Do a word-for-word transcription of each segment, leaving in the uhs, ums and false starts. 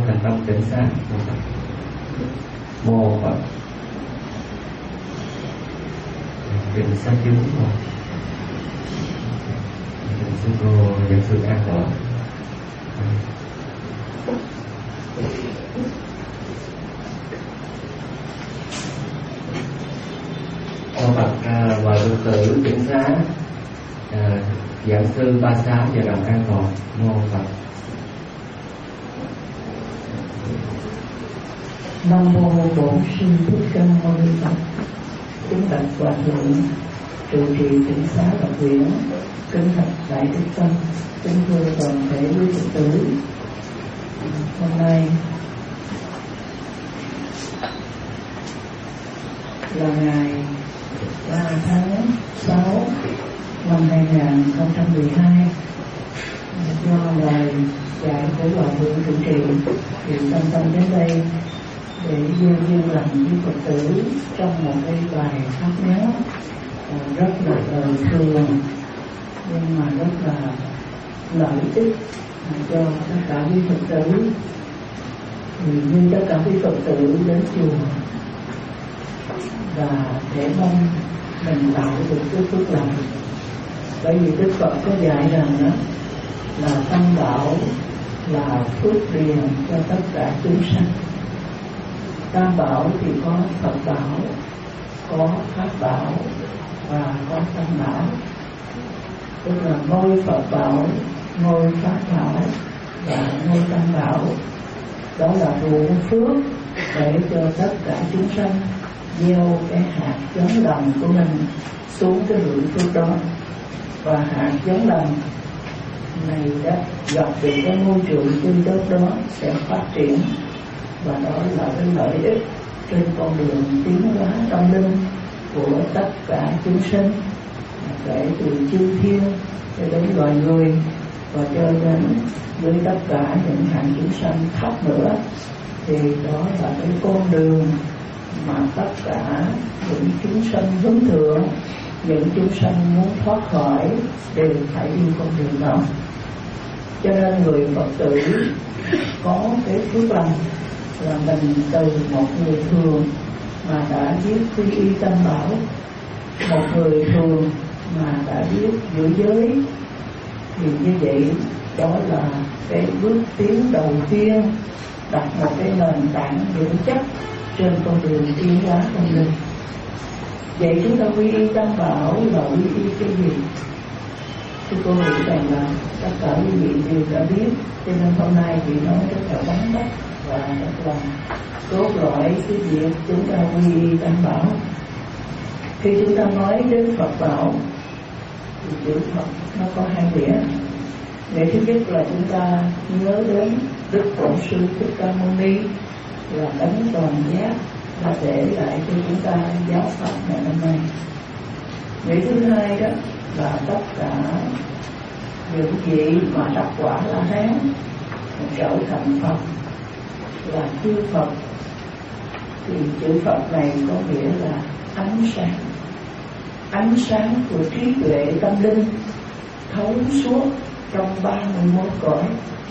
thành tâm tỉnh sáng. Mô Phật. Kinh sách chứng rồi. Sư cô dẫn sự an toàn. Mô Phật và Phật tử tỉnh xá, à, giảng sư ba xá và đồng an toàn. Mô Phật. Nam mô Bổn Sư Thích Ca Mâu Ni Phật. Kính bạch hòa thượng trụ trì tỉnh xá Ngọc Viễn, kính bạch đại đức tâm, kính thưa toàn thể quý Phật tử. Hôm nay là ngày ba tháng sáu năm hai nghìn không trăm mười hai. Do lời dạy của hòa thượng trụ trì thì tâm tâm đến đây để duyên duyên lành với Phật tử trong một cái bài pháp ngắn rất là đời thường nhưng mà rất là lợi ích cho tất cả quý Phật tử. Thì như tất cả quý Phật tử đến chùa và để mong mình tạo được cái phước lành, bởi vì Đức Phật có dạy rằng đó là tâm bảo là phước điền cho tất cả chúng sanh. Tam bảo thì có Phật bảo, có Pháp bảo và có Tăng bảo. Tức là ngôi Phật bảo, ngôi Pháp bảo và ngôi Tăng bảo. Đó là ruộng phước để cho tất cả chúng sanh gieo cái hạt giống lành của mình xuống cái ruộng phước đó. Và hạt giống lành này đã gặp được cái môi trường tươi tốt đó sẽ phát triển, và đó là cái lợi ích trên con đường tiến hóa tâm linh của tất cả chúng sinh, kể từ chư thiên cho đến loài người và cho đến với tất cả những hạng chúng sanh khác nữa. Thì đó là cái con đường mà tất cả những chúng sanh hướng thượng, những chúng sanh muốn thoát khỏi đều phải đi con đường đó. Cho nên người Phật tử có cái phước lành là mình từ một người thường mà đã biết quy y tam bảo, một người thường mà đã biết giữ giới, thì như vậy đó là cái bước tiến đầu tiên đặt một cái nền tảng vững chắc trên con đường tiến hóa tâm linh. Vậy chúng ta quy y tam bảo là quy y cái gì? Thì cô nghĩ rằng là tất cả quý vị đều đã biết, cho nên hôm nay chị nói rất là vắn tắt và rất là cốt lõi cái việc chúng ta quy y tam bảo. Khi chúng ta nói đến Phật bảo thì chữ Phật nó có hai nghĩa. Nghĩa thứ nhất là chúng ta nhớ đến Đức Bổn Sư Thích Ca Mâu Ni là đấng toàn giác đã để lại cho chúng ta giáo pháp ngày hôm nay. Nghĩa thứ hai đó là tất cả những vị mà đắc quả La Hán trở thành Phật là chư Phật, thì chữ Phật này có nghĩa là ánh sáng, ánh sáng của trí tuệ tâm linh thấu suốt trong ba mươi mốt cõi.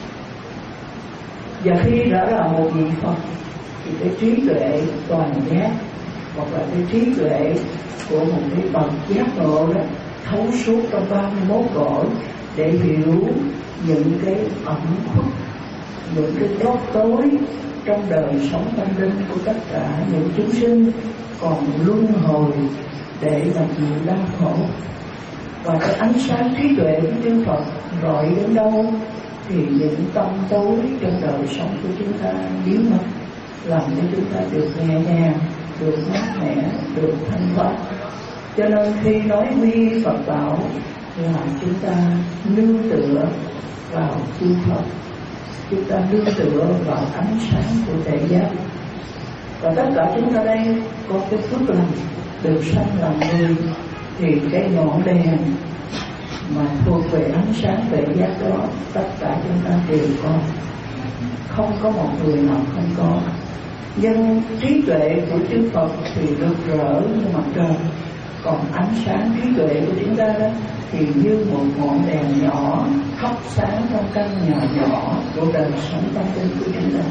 Và khi đã là một vị Phật thì cái trí tuệ toàn giác hoặc là cái trí tuệ của một cái bậc giác ngộ đó thấu suốt trong ba mươi mốt cõi để hiểu những cái ẩn khuất, những cái góc tối trong đời sống tâm linh của tất cả những chúng sinh còn luân hồi để mà chịu đau khổ. Và cái ánh sáng trí tuệ của chư Phật rọi đến đâu thì những tâm tối trong đời sống của chúng ta biến mất, làm cho chúng ta được nhẹ nhàng, được mát mẻ, được thanh thoát. Cho nên khi nói quy Phật bảo là chúng ta nương tựa vào chư Phật, chúng ta nương tựa vào ánh sáng của tuệ giác. Và tất cả chúng ta đây có cái phước lành được sanh làm người, thì cái ngọn đèn mà thuộc về ánh sáng tuệ giác đó tất cả chúng ta đều có, không có một người nào không có. Nhưng trí tuệ của chư Phật thì rực rỡ như mặt trời, còn ánh sáng trí tuệ của chúng ta đó thì như một ngọn đèn nhỏ thắp sáng trong căn nhà nhỏ của đời sống tâm linh của chúng ta.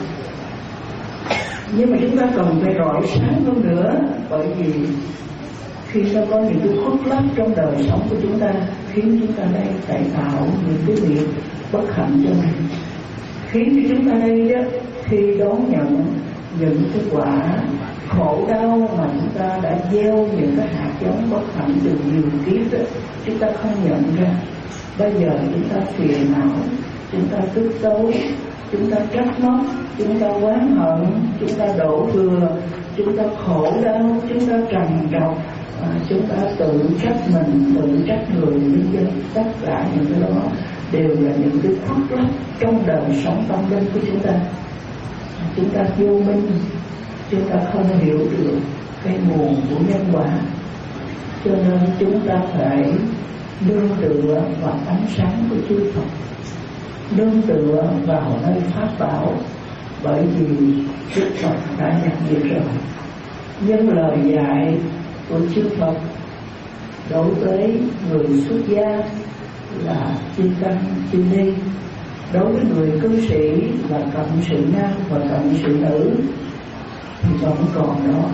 Nhưng mà chúng ta cần phải rọi sáng hơn nữa, bởi vì khi nó có những cái khuất lấp trong đời sống của chúng ta khiến chúng ta đây phải tạo những cái việc bất hạnh cho mình, khiến cho chúng ta đây đó, khi đón nhận những cái quả khổ đau mà chúng ta đã gieo những cái hạt giống bất hạnh từ nhiều kiếp đó, chúng ta không nhận ra. Bây giờ chúng ta phiền não, chúng ta tức tối, chúng ta trách móc, chúng ta oán hận, chúng ta đổ thừa, chúng ta khổ đau, chúng ta trằn trọc, à, chúng ta tự trách mình, tự trách người nhân dân. Tất cả những cái đó đều là những cái khuất lấp trong đời sống tâm linh của chúng ta. Chúng ta vô minh, chúng ta không hiểu được cái nguồn của nhân quả, cho nên chúng ta phải nương tựa vào ánh sáng của chư Phật, nương tựa vào nơi pháp bảo. Bởi vì Đức Phật đã nhắc nhở rồi, nhân lời dạy của chư Phật đối với người xuất gia là chư tăng chư ni, đối với người cư sĩ là cộng sự nam và cộng sự nữ thì vẫn còn đó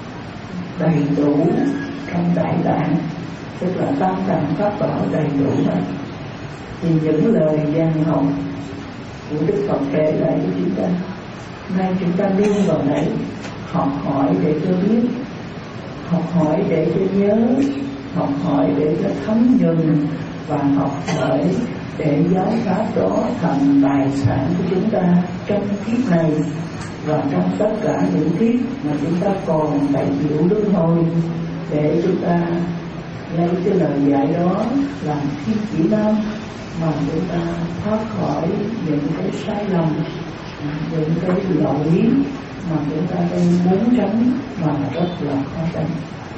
đầy đủ trong đại tạng, tức là tam tạng pháp bảo đầy đủ hết. Thì những lời gian học của Đức Phật kể lại cho chúng ta, nay chúng ta nương vào đấy, học hỏi để cho biết, học hỏi để cho nhớ, học hỏi để cho thấm nhuần, và học hỏi để giáo pháp đó thành tài sản của chúng ta trong kiếp này và trong tất cả những kiếp mà chúng ta còn phải chịu luân hồi, để chúng ta lấy cái lời dạy đó làm thiên chỉ nam mà chúng ta thoát khỏi những cái sai lầm, những cái lỗi mà chúng ta đang muốn tránh mà rất là khó tránh.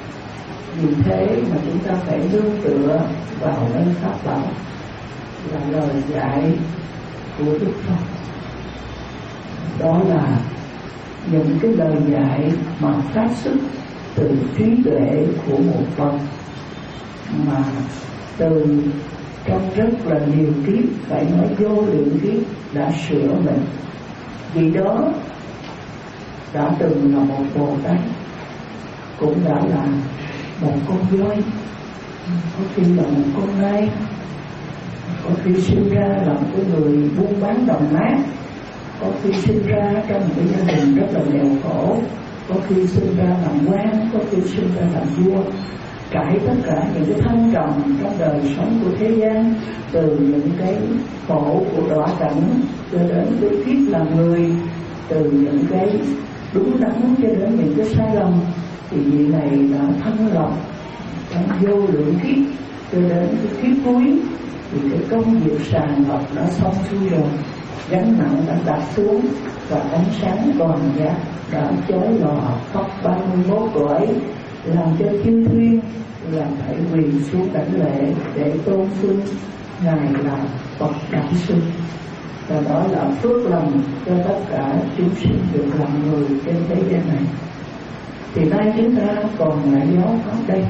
Vì thế mà chúng ta phải nương tựa vào nơi pháp bảo là lời dạy của Đức Phật. Đó là những cái lời dạy mà phát xuất từ trí tuệ của một Phật, mà từ trong rất là nhiều kiếp, phải nói vô lượng kiếp đã sửa mình. Vì đó đã từng là một Bồ Tát, cũng đã là một con voi, có khi là một con nai, có khi sinh ra là một cái người buôn bán đồng nát, có khi sinh ra trong một cái gia đình rất là nghèo khổ, có khi sinh ra làm quan, có khi sinh ra làm vua. Trải tất cả những cái thăng trầm trong đời sống của thế gian, từ những cái khổ của đọa cảnh cho đến cái kiếp làm người, từ những cái đúng đắn cho đến những cái sai lầm, thì vị này đã thanh lọc trong vô lượng kiếp cho đến cái kiếp cuối, thì cái công việc sàng lọc đã xong xuôi rồi, gánh nặng đã đặt xuống và ánh sáng toàn giác đã chói lòa khắp ba mươi mốt cõi, làm cho chư thiên là phải quỳ xuống đảnh lễ để tôn xưng ngài là Phật Đản Sinh. Và đó là phước lành cho tất cả chúng sinh được làm người trên thế gian này. Thì nay chúng ta còn lại giáo pháp đây,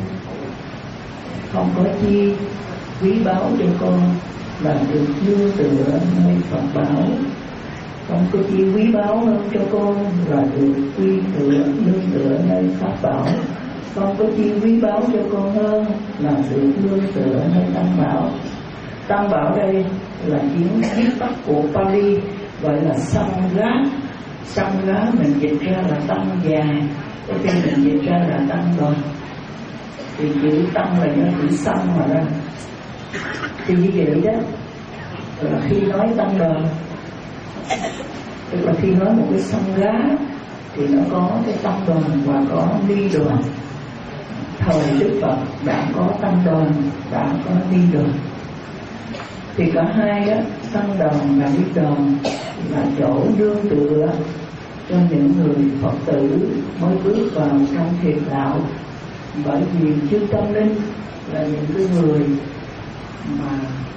không có chi quý báu cho con là được nương tựa nơi Phật bảo, không có chi quý báu hơn cho con là được quy tựa nương tựa nơi pháp bảo, không có chi quý báu cho con hơn là được nương tựa nơi tam bảo. Tam bảo đây là tiếng viết tắt của Pali, gọi là Sangha. Sangha mình dịch ra là tăng già, có khi mình dịch ra là tăng đoàn. Thì chữ tăng là do chữ sang mà ra. Thì như vậy đó là khi nói tăng đoàn, tức là khi nói một cái Sangha thì nó có cái tăng đoàn và có ni đoàn. Thời Đức Phật đã có tăng đoàn, đã có ni đoàn. Thì cả hai đó, tăng đoàn và ni đoàn là chỗ nương tựa cho những người Phật tử mới bước vào trong thiền đạo. Bởi vì chư tâm linh là những cái người mà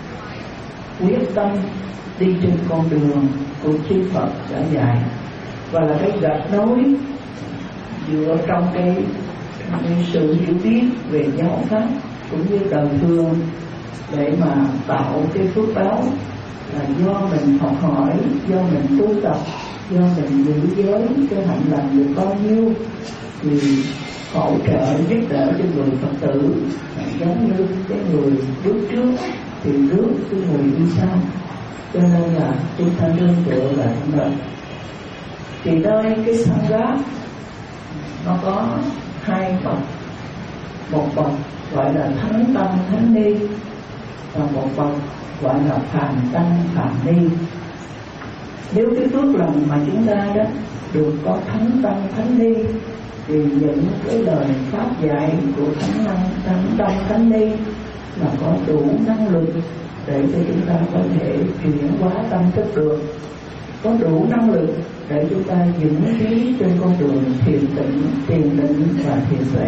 quyết tâm đi trên con đường của chư Phật đã dạy, và là cái gạch nối dựa trong cái, cái sự hiểu biết về giáo pháp cũng như đời thường để mà tạo cái phước báo là do mình học hỏi, do mình tu tập, do mình giữ giới cái hạnh lành được bao nhiêu thì hỗ trợ giúp đỡ cho người Phật tử, giống như cái người bước trước thì rước cái người đi sau. Cho nên là chúng ta nương tựa vào trong đời. Thì nơi cái Sangha nó có hai bậc, một bậc gọi là thánh tâm thánh ni và một bậc gọi là phàm tăng phàm ni. Nếu cái phước lành mà chúng ta đó được có thánh tâm thánh ni thì những cái lời pháp dạy của thánh năng thánh tâm thánh ni là có đủ năng lực để cho chúng ta có thể chuyển hóa tâm thức được, có đủ năng lực để chúng ta vững trí trên con đường thiền tịnh, thiền định và thiền tuệ.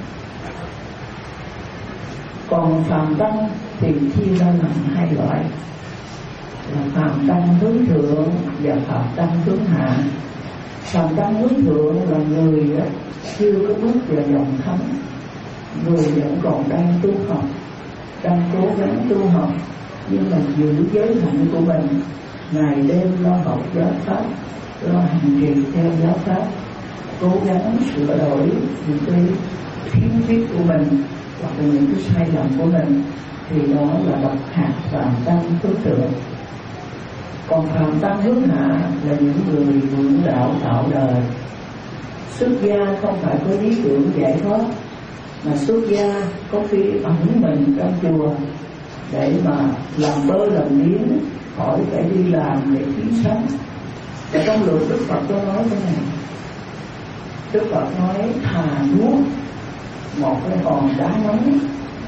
Còn phàm tăng thì chia ra làm hai loại là phàm tăng hướng thượng và phàm tăng hướng hạ. Phàm tăng hướng thượng là người chưa có bước vào dòng thánh, người vẫn còn đang tu học, đang cố gắng tu học nhưng mà giữ giới hạnh của mình, ngày đêm lo học giáo pháp, lo hành trì theo giáo pháp, cố gắng sửa đổi những cái khiếm khuyết của mình hoặc là những cái sai lầm của mình, thì đó là bậc hạt phàm tăng hướng thượng. Còn phàm tăng hướng hạ là những người mượn đạo tạo đời. Xuất gia không phải có lý tưởng giải thoát, mà xuất gia có khi ẩn mình trong chùa để mà làm bơ làm miếng, khỏi phải đi làm để kiếm sống. Và trong luật Đức Phật có nói thế này, Đức Phật nói thà nuốt một cái hòn đá nóng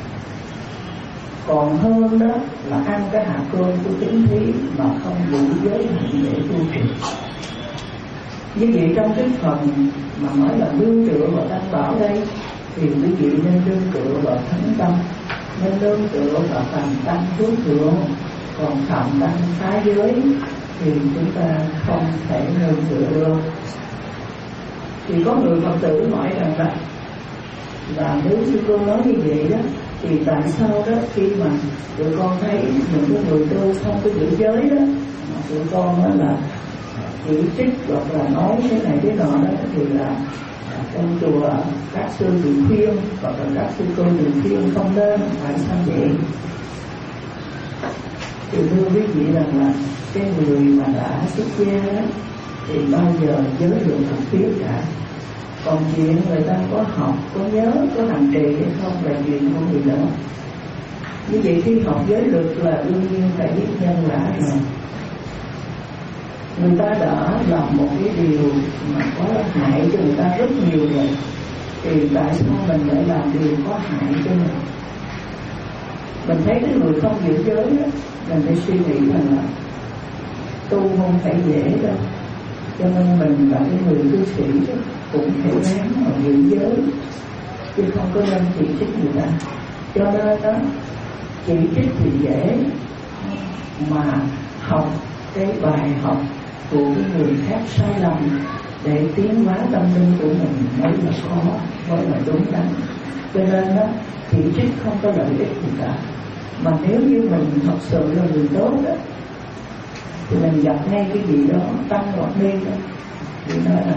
còn hơn đó là ăn cái hạt cơm của chính thí mà không đủ giới hạn để tu trì. Như vậy trong cái phần mà nói là nương tựa vào Tam Bảo đây thì quý vị nên nương tựa vào thánh tâm, nên nương tựa vào phàm tăng hướng thượng. Còn phàm tăng phá giới thì chúng ta không thể nương tựa được. Thì có người Phật tử hỏi rằng là là nếu sư cô nói như vậy đó thì tại sao đó khi mà tụi con thấy những cái người tu không có giữ giới đó mà tụi con đó là chỉ trích hoặc là nói thế này thế nọ đó, thì là trong chùa các sư bị khuyên hoặc là các sư cô bị khuyên không nên, tại sao vậy? Thì thưa quý vị rằng là cái người mà đã xuất gia đó thì bao giờ giới luật thật biết cả. Còn chuyện người ta có học, có nhớ, có hành trì hay không là chuyện của người đó. Như vậy khi học giới luật là đương nhiên phải biết nhân quả rồi. Người ta đã làm một cái điều mà có hại cho người ta rất nhiều rồi, thì tại sao mình lại làm điều có hại cho mình? Mình thấy cái người không giữ giới đó, mình phải suy nghĩ rằng là tu không phải dễ đâu. Cho nên mình là cái người cư sĩ đó, cũng phải ráng mà giữ giới, chứ không có nên chỉ trích người ta. Cho nên đó, chỉ trích thì dễ, mà học cái bài học của cái người khác sai lầm để tiến hóa tâm linh của mình mới là khó, mới là đúng đắn. Cho nên đó, chỉ trích không có lợi ích gì cả. Mà nếu như mình thật sự là người tốt đó, thì mình gặp ngay cái gì đó tăng hoặc ni đó, thì nói là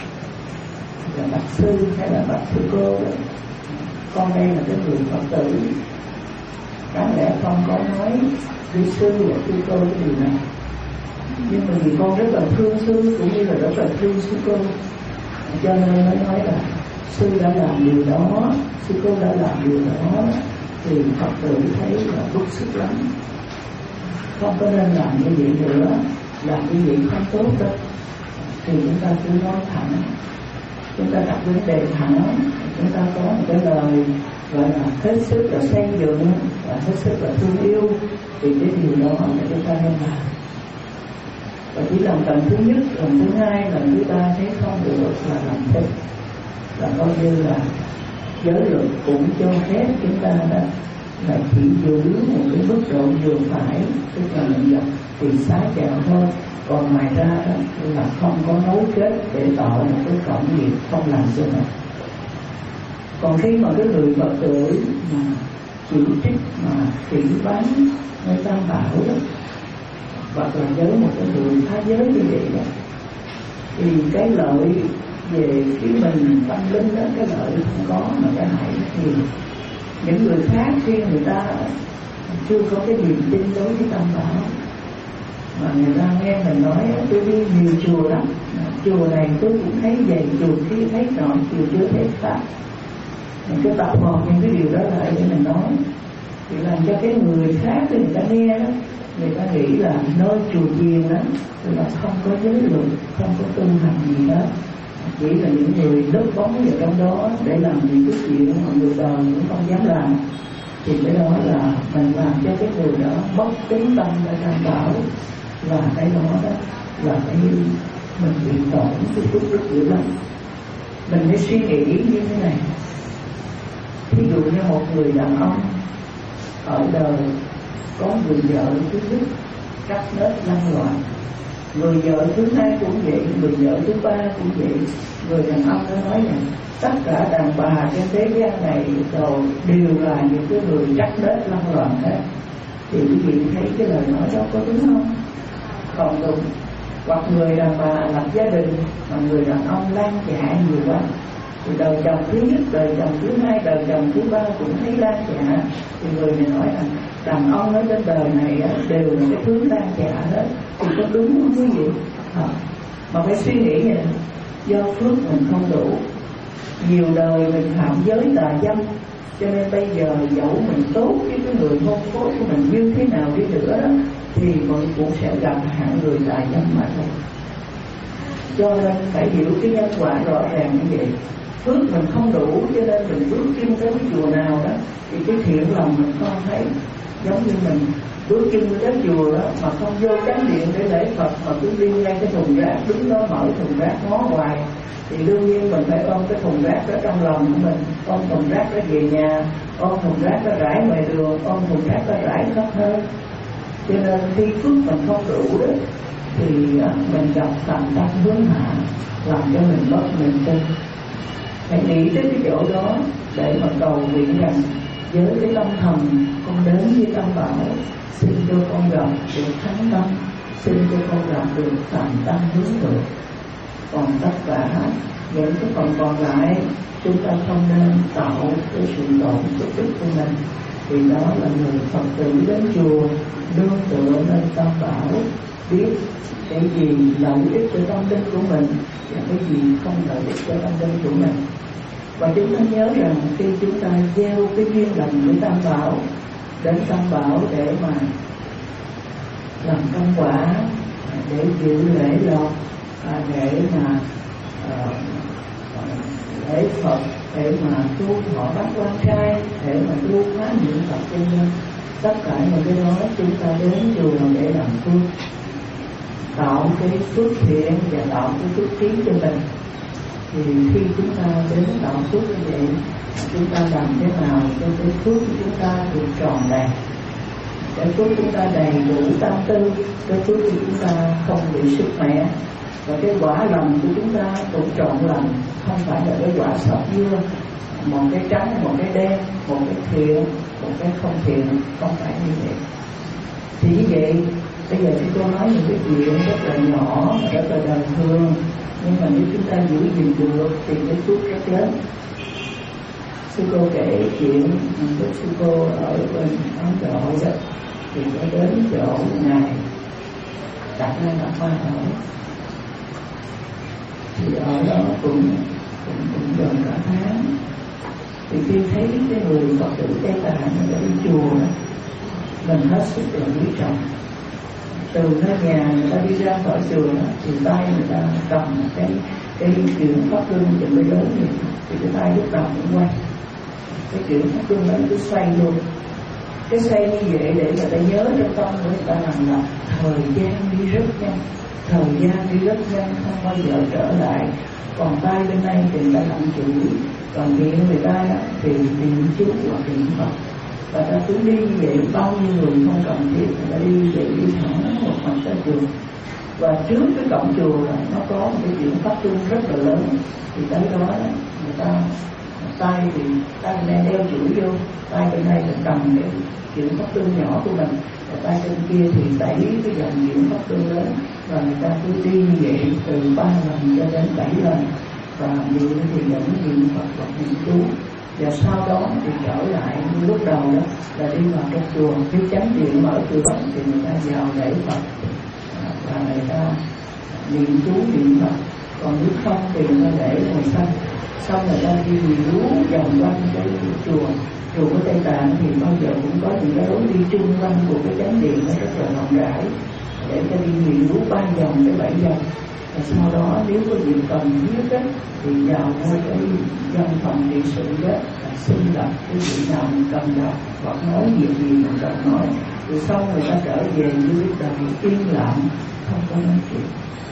là bác sư hay là bác sư cô đó, con đây là cái người Phật tử, đáng lẽ không có nói sư sư hoặc sư cô cái điều này, nhưng mà vì con rất là thương sư cũng như là rất là thương sư cô, cho nên mới nói là sư đã làm điều đó, sư cô đã làm điều đó, thì Phật tử thấy là bức xúc lắm, không có nên làm như vậy nữa, làm như vậy không tốt đâu. Thì chúng ta cứ nói thẳng, chúng ta đặt vấn đề thẳng, chúng ta có một cái lời gọi là hết sức là xây dựng và hết sức là thương yêu, thì cái điều đó là chúng ta nên làm. Và chỉ làm lần thứ nhất, lần thứ hai, lần thứ ba thấy không được là làm thích, là coi như là giới luật cũng cho phép chúng ta đó là chỉ giữ một cái mức độ vừa phải, tức là mình gặp thì xá chào thôi, còn ngoài ra đó là không có nối kết để tạo một cái cộng nghiệp không làm cho mình. Còn khi mà cái người Phật tử mà chỉ trích mà phỉ báng nơi Tam Bảo đó, hoặc là với một cái người phá giới như vậy đó, thì cái lợi về phía mình tâm linh đó, cái lợi không có mà cái hại rất nhiều. Những người khác khi người ta chưa có cái niềm tin đối với Tam Bảo mà người ta nghe mình nói tôi đi nhiều chùa lắm, chùa này tôi cũng thấy vậy, chùa kia thấy nọ, chùa chưa thấy khác, mình cứ tập hợp những cái điều đó lại để mình nói, thì làm cho cái người khác thì người ta nghe đó, người ta nghĩ là nơi chùa chiền đó là không có giới luật, không có tu hành gì hết, chỉ là những người núp bóng vào trong đó để làm những cái chuyện mà người đời cũng không dám làm. Thì cái đó là mình làm cho cái người đó mất tính tâm và Tam Bảo, và cái đó đó là cái mình bị tổn cái phước rất dữ lắm. Mình phải suy nghĩ như thế này. Thí dụ như một người đàn ông ở đời có người vợ thứ nhất cắt nết lăng loạn, người vợ thứ hai cũng vậy, người vợ thứ ba cũng vậy. Người đàn ông nó nói rằng tất cả đàn bà trên thế gian này rồi đều là những cái người cắt nết lăng loạn hết. Thì quý vị thấy cái lời nói đó có đúng không? Còn đúng. Hoặc người đàn bà lập gia đình mà người đàn ông lan dạ nhiều quá, thì đời chồng thứ nhất, đời chồng thứ hai, đời chồng thứ ba cũng thấy lan dạ, thì người này nói rằng đàn ông ở trên đời này đều là cái thứ lan dạ hết. Thì có đúng không quý vị? À, mà phải suy nghĩ vậy, do phước mình không đủ, nhiều đời mình phạm giới tà dâm, cho nên bây giờ dẫu mình tốt với cái người hôn phối của mình như thế nào đi nữa đó, thì mình cũng sẽ gặp hạng người tà dâm mà thôi. Cho nên phải hiểu cái nhân quả rõ ràng như vậy. Phước mình không đủ cho nên mình bước chân tới cái chùa nào đó thì cái thiện lòng mình không thấy. Giống như mình bước chân tới chùa đó mà không vô chánh điện để lễ Phật, mà cứ đi ngay cái thùng rác, đứng đó mở thùng rác ngó hoài, thì đương nhiên mình phải ôm cái thùng rác đó trong lòng của mình, ôm thùng rác đó về nhà, ôm thùng rác đó rải ngoài đường, ôm thùng rác đó rải khắp nơi. Cho nên khi phước mình không đủ đó thì mình gặp tầm tâm hướng hạ, làm cho mình mất niềm tin. Hãy nghĩ tới cái chỗ đó để mà cầu nguyện rằng với cái tâm thần con đến với Tam Bảo, xin cho con gặp được thánh tâm, xin cho con gặp được tầm tâm hướng thượng. Còn tất cả những cái phần còn lại chúng ta không nên tạo cái sự tổn sức đức của mình, vì đó là người Phật tử đến chùa nương tựa nơi Tam Bảo, biết cái gì lợi ích cho tâm linh của mình và cái gì không lợi ích cho tâm linh của mình. Và chúng ta nhớ rằng khi chúng ta gieo cái duyên lành với Tam Bảo, đến Tam Bảo để mà làm công quả, để dự lễ lộc, để mà uh, lễ Phật, để mà tu họ bát quan trai, để mà tu phá niệm Phật cho nhân. Tất cả những cái đó chúng ta đến chùa để làm phước, tạo cái phước thiện và tạo cái phước kiến cho mình. Thì khi chúng ta đến tạo phước như vậy, chúng ta làm thế nào cho cái phước của chúng ta được tròn đầy, cái phước chúng ta đầy đủ tâm tư, cái phước của chúng ta không bị sức mẻ, và cái quả lành của chúng ta cũng trọn lành, không phải là cái quả sọt dưa, một cái trắng, một cái đen, một cái thiện, một cái không thiện, không phải như vậy. Thì như vậy, bây giờ thì tôi nói những cái chuyện rất là nhỏ, rất là đời thường, nhưng mà nếu chúng ta giữ gìn được thì cái phước rất lớn. Sư cô kể chuyện với sư cô ở bên Ấn Độ đó, thì có đến chỗ ngài đặt lên đặt hoa ở, thì ở đó cũng cũng cũng gần cả tháng. Thì khi thấy cái người Phật tử Tây Tạng người ta đi chùa đó, mình hết sức là quý trọng. Từ nơi nhà người ta đi ra khỏi chùa đó, thì tay người ta cầm cái cái chuyện pháp luân chuẩn bị lớn vậy, thì cái tay lúc đầu cũng quay, cái chuyện pháp luân đó cứ xoay luôn. Cái xoay như vậy để người ta nhớ trong tâm của người ta rằng là thời gian đi rất nhanh, thời gian đi rất nhanh, không bao giờ trở lại. Còn tay bên đây thì người ta làm chủ, còn miệng người ta thì niệm chú hoặc niệm Phật. Và ta cứ đi như vậy, bao nhiêu người không cần thiết, người ta đi như vậy, đi thẳng một mặt tới chùa. Và trước cái cổng chùa là nó có một cái chuyện pháp luân rất là lớn, thì tới đó người ta tay thì tay bên đây đeo chuỗi vô, tay bên đây là cầm cái chuyển pháp tương nhỏ của mình, và tay bên kia thì đẩy cái dòng chuyển pháp tương lớn, và người ta cứ đi như vậy từ ba lần cho đến bảy lần, và niệm thì vẫn niệm Phật hoặc niệm chú. Và sau đó thì trở lại như lúc đầu đó là đi vào trong chùa, cái chánh điện mở cửa đó thì người ta vào lễ Phật và người ta niệm chú niệm Phật. Còn nếu không thì người ta để ngồi sân, xong người ta đi rú vòng quanh cái chùa. Chùa của Tây Tạng thì bao giờ cũng có những cái lối đi chung quanh của cái chánh điện nó rất là rộng rãi, để cho đi nhiều rú ba vòng tới bảy vòng. Và sau đó nếu có việc cần thiết á, thì vào ngay cái văn phòng trị sự đó xin gặp cái vị nào mình cần gặp, hoặc nói việc gì mình cần nói. Rồi xong người ta trở về như biết đời yên lặng, không có nói chuyện.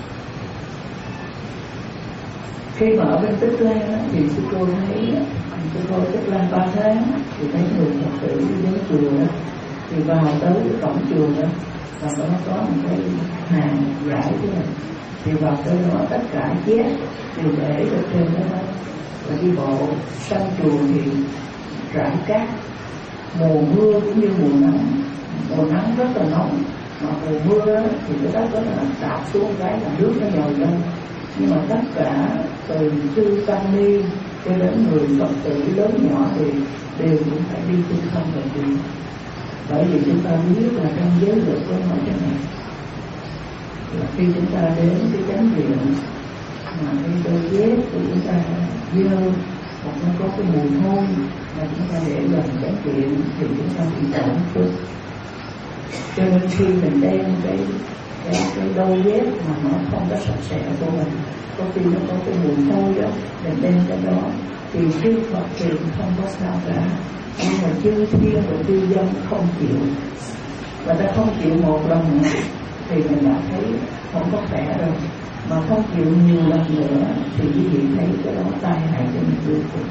Khi mà ở bên Tích Lan á, thì sư cô thấy sư cô Tích Lan ba tháng thì thấy người Phật tử đi đến chùa đó, thì vào tới cái cổng chùa đó và nó có một cái hàng giải thế này, thì vào tới đó tất cả dép đều để ở trên đó, và đi bộ sân chùa thì rải cát. Mùa mưa cũng như mùa nắng, mùa nắng rất là nóng, mà mùa mưa thì cái đất đó là đạp xuống cái là nước nó nhồi lên. Nhưng mà tất cả từ chư tăng ni cho đến người Phật tử lớn nhỏ thì đều cũng phải đi trên không và chùa. Bởi vì chúng ta biết là trong giới luật có nói thế này, là khi chúng ta đến cái chánh điện mà cái đôi dép của chúng ta dơ hoặc nó có cái mùi hôi mà chúng ta để gần chánh điện thì chúng ta bị tổn phước. Cho nên khi mình đem cái cái cái đôi dép mà nó không có sạch sẽ của mình, có khi nó có cái mùi hôi đó, mình đem cái đó thì chư Phật thì không có sao cả, nhưng mà chư thiên và chư dân không chịu, và ta không chịu một lần nữa thì mình đã thấy không có khỏe rồi, mà không chịu nhiều lần nữa thì quý vị thấy cái đó tai hại cho mình vô cùng.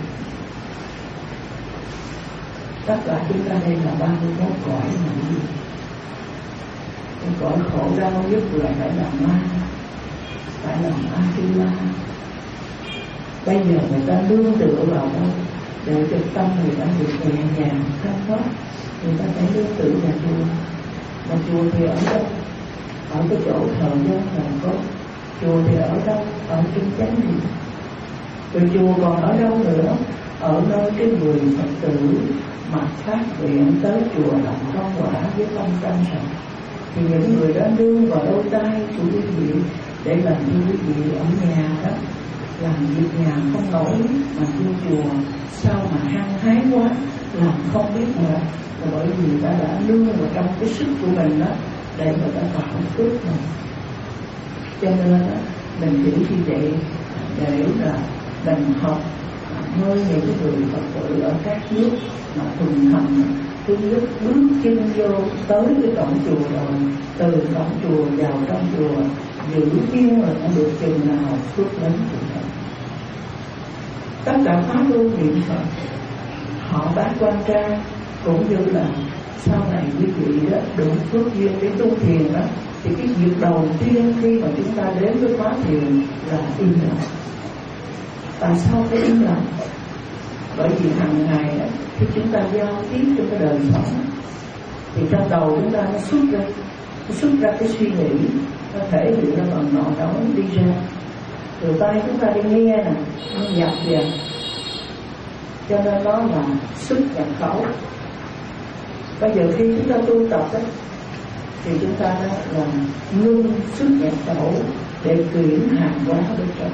Tất cả chúng ta đây là ba mươi mốt cõi mà quý vị, cái cõi khổ đau nhất là phải làm ma, phải làm A-tu-la. Bây giờ người ta nương tựa vào đâu để cho tâm người ta được nhẹ nhàng thanh thoát, người ta phải nương tựa vào chùa. Mà chùa thì ở đâu? Ở cái chỗ thờ nhân làm có. Chùa thì ở đâu? Ở trên chánh điện. Rồi chùa còn ở đâu nữa? Ở nơi cái người Phật tử mặc phát nguyện tới chùa làm công quả với tâm tranh sạch, thì những người đó nương vào đôi tay của quý vị để làm như quý vị ở nhà đó, làm việc nhà không nổi mà vô chùa sao mà hăng hái quá, làm không biết nữa, là bởi vì người ta đã nương vào trong cái sức của mình đó để người ta tạo phước mình. Cho nên đó, mình hiểu như vậy để là mình học nơi những cái người Phật tử ở các nước mà thuần thành, thứ nhất bước chân vô tới cái cổng chùa rồi, từ cổng chùa vào trong chùa giữ yên là nó được chừng nào phước lớn chừng nào. Tất cả pháp lưu niệm Phật, họ bác quan trang, cũng như là sau này quý vị đó đủ phước duyên để tu thiền đó, thì cái việc đầu tiên khi mà chúng ta đến với khóa thiền là im lặng. Tại sao phải im lặng? Bởi vì hàng ngày đó, khi chúng ta giao tiếp trong cái đời sống thì trong đầu chúng ta nó xuất ra nó xuất ra cái suy nghĩ, nó thể hiện ra bằng nọ đó đi ra, từ tay chúng ta đi nghe nè, nó nhập về, cho nên nó là xuất nhập khẩu. Bây giờ khi chúng ta tu tập đó, thì chúng ta đó là ngưng xuất nhập khẩu để chuyển hàng hóa bên trong.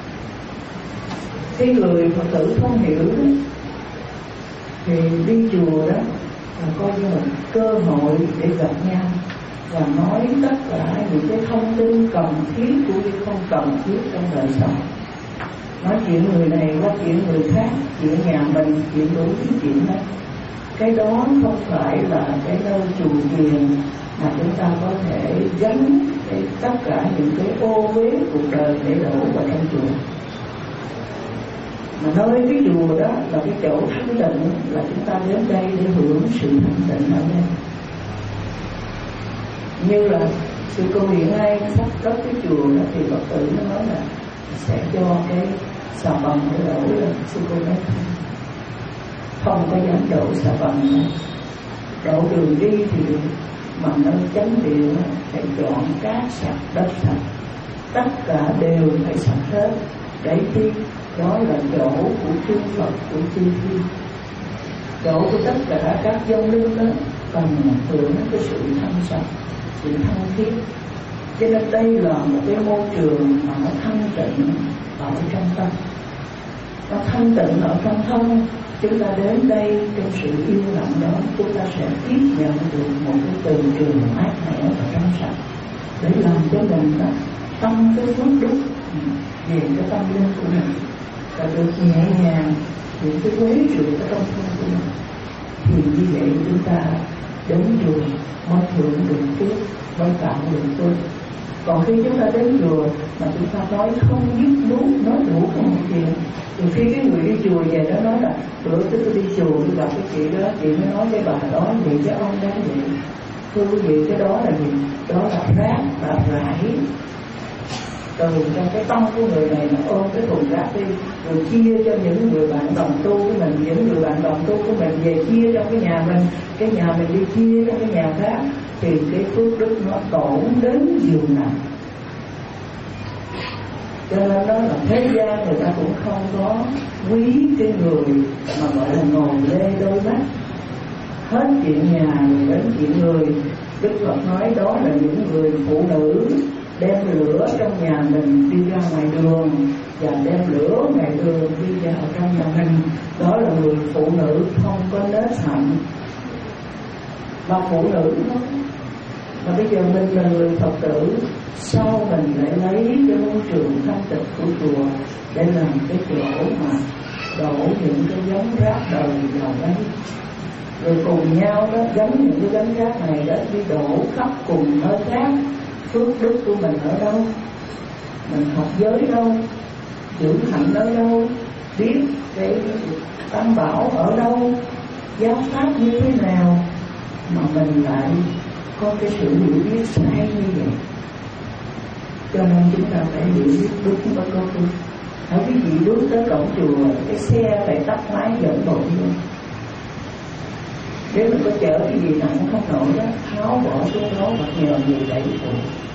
Khi người Phật tử không hiểu đó, thì đi chùa đó là coi như một cơ hội để gặp nhau và nói tất cả những cái thông tin cần thiết cũng như không cần thiết trong đời sống. Nói chuyện người này qua chuyện người khác, chuyện nhà mình, chuyện đủ thứ chuyện đó. Cái đó không phải là cái nơi chùa chiền mà chúng ta có thể gắn cái, tất cả những cái ô uế cuộc đời để đổ vào trong chùa. Mà nơi cái chùa đó là cái chỗ thanh tịnh, là chúng ta đến đây để hưởng sự thanh tịnh ở đây. Như là sư cô hiện nay sắp cất cái chùa đó thì Phật tử nó nói là sẽ cho cái xà bần để đổ lên sư cô nói không có dám đổ xà bần nữa. Đổ đường đi thì được, mà nơi chánh điện phải chọn cát sạch, đất sạch, tất cả đều phải sạch hết. Để chi? Đó là chỗ của chư Phật, của chư Thiên, chỗ của tất cả các vong linh đó, cần hưởng cái sự thanh sạch, sự thanh khiết. Cho nên đây là một cái môi trường mà nó thanh tịnh ở trong tâm, nó thanh tịnh ở trong thân. Chúng ta đến đây trong sự yêu lặng đó, chúng ta sẽ tiếp nhận được một cái từ trường mát mẻ và trong sạch, để làm cho mình đó tâm cái phước đức về cái tâm linh của mình, và được nhẹ nhàng những cái quấy rượu cái trong thân của mình. Thì như vậy chúng ta đến chùa mới hưởng được phước, mới tạo được phước. Còn khi chúng ta đến chùa mà chúng ta nói không dứt nuốt, nói đủ không một chuyện, thì khi cái người đi chùa về đó nói là bữa tôi đi chùa tôi gặp cái chị đó, chị mới nói cái bà đó vậy chứ ông đang vậy. Thưa quý vị, cái đó là gì? Đó là rác, là rải từ trong cái tâm của người này mà ôm cái thùng rác đi, rồi chia cho những người bạn đồng tu của mình, những người bạn đồng tu của mình về chia trong cái nhà mình, cái nhà mình đi chia trong cái nhà khác, thì cái phước đức nó tổn đến giường nào. Cho nên đó là thế gian người ta cũng không có quý cái người mà gọi là ngồi lê đôi mắt. Hết chuyện nhà rồi đến chuyện người. Đức Phật nói đó là những người phụ nữ đem lửa trong nhà mình đi ra ngoài đường, và đem lửa ngoài đường đi vào trong nhà mình. Đó là người phụ nữ không có nết hạnh. Mà phụ nữ đó, mà bây giờ mình là người Phật tử, sau mình lại lấy cái môi trường thanh tịnh của chùa để làm cái chỗ mà đổ những cái giống rác đời vào đấy, rồi cùng nhau đó gánh những cái gánh rác này đó đi đổ khắp cùng nơi khác. Phước đức của mình ở đâu? Mình học giới đâu? Dưỡng hạnh ở đâu? Biết cái tam bảo ở đâu? Giáo pháp như thế nào? Mà mình lại có cái sự hiểu biết sai như vậy. Cho nên chúng ta phải hiểu biết đúng và có phước. Hãy quý vị bước tới cổng chùa, cái xe phải tắt máy dẫn bộ luôn. Nếu mình có chở cái gì nặng không nổi đó, tháo bỏ xuống đó hoặc nhờ người đẩy phụ.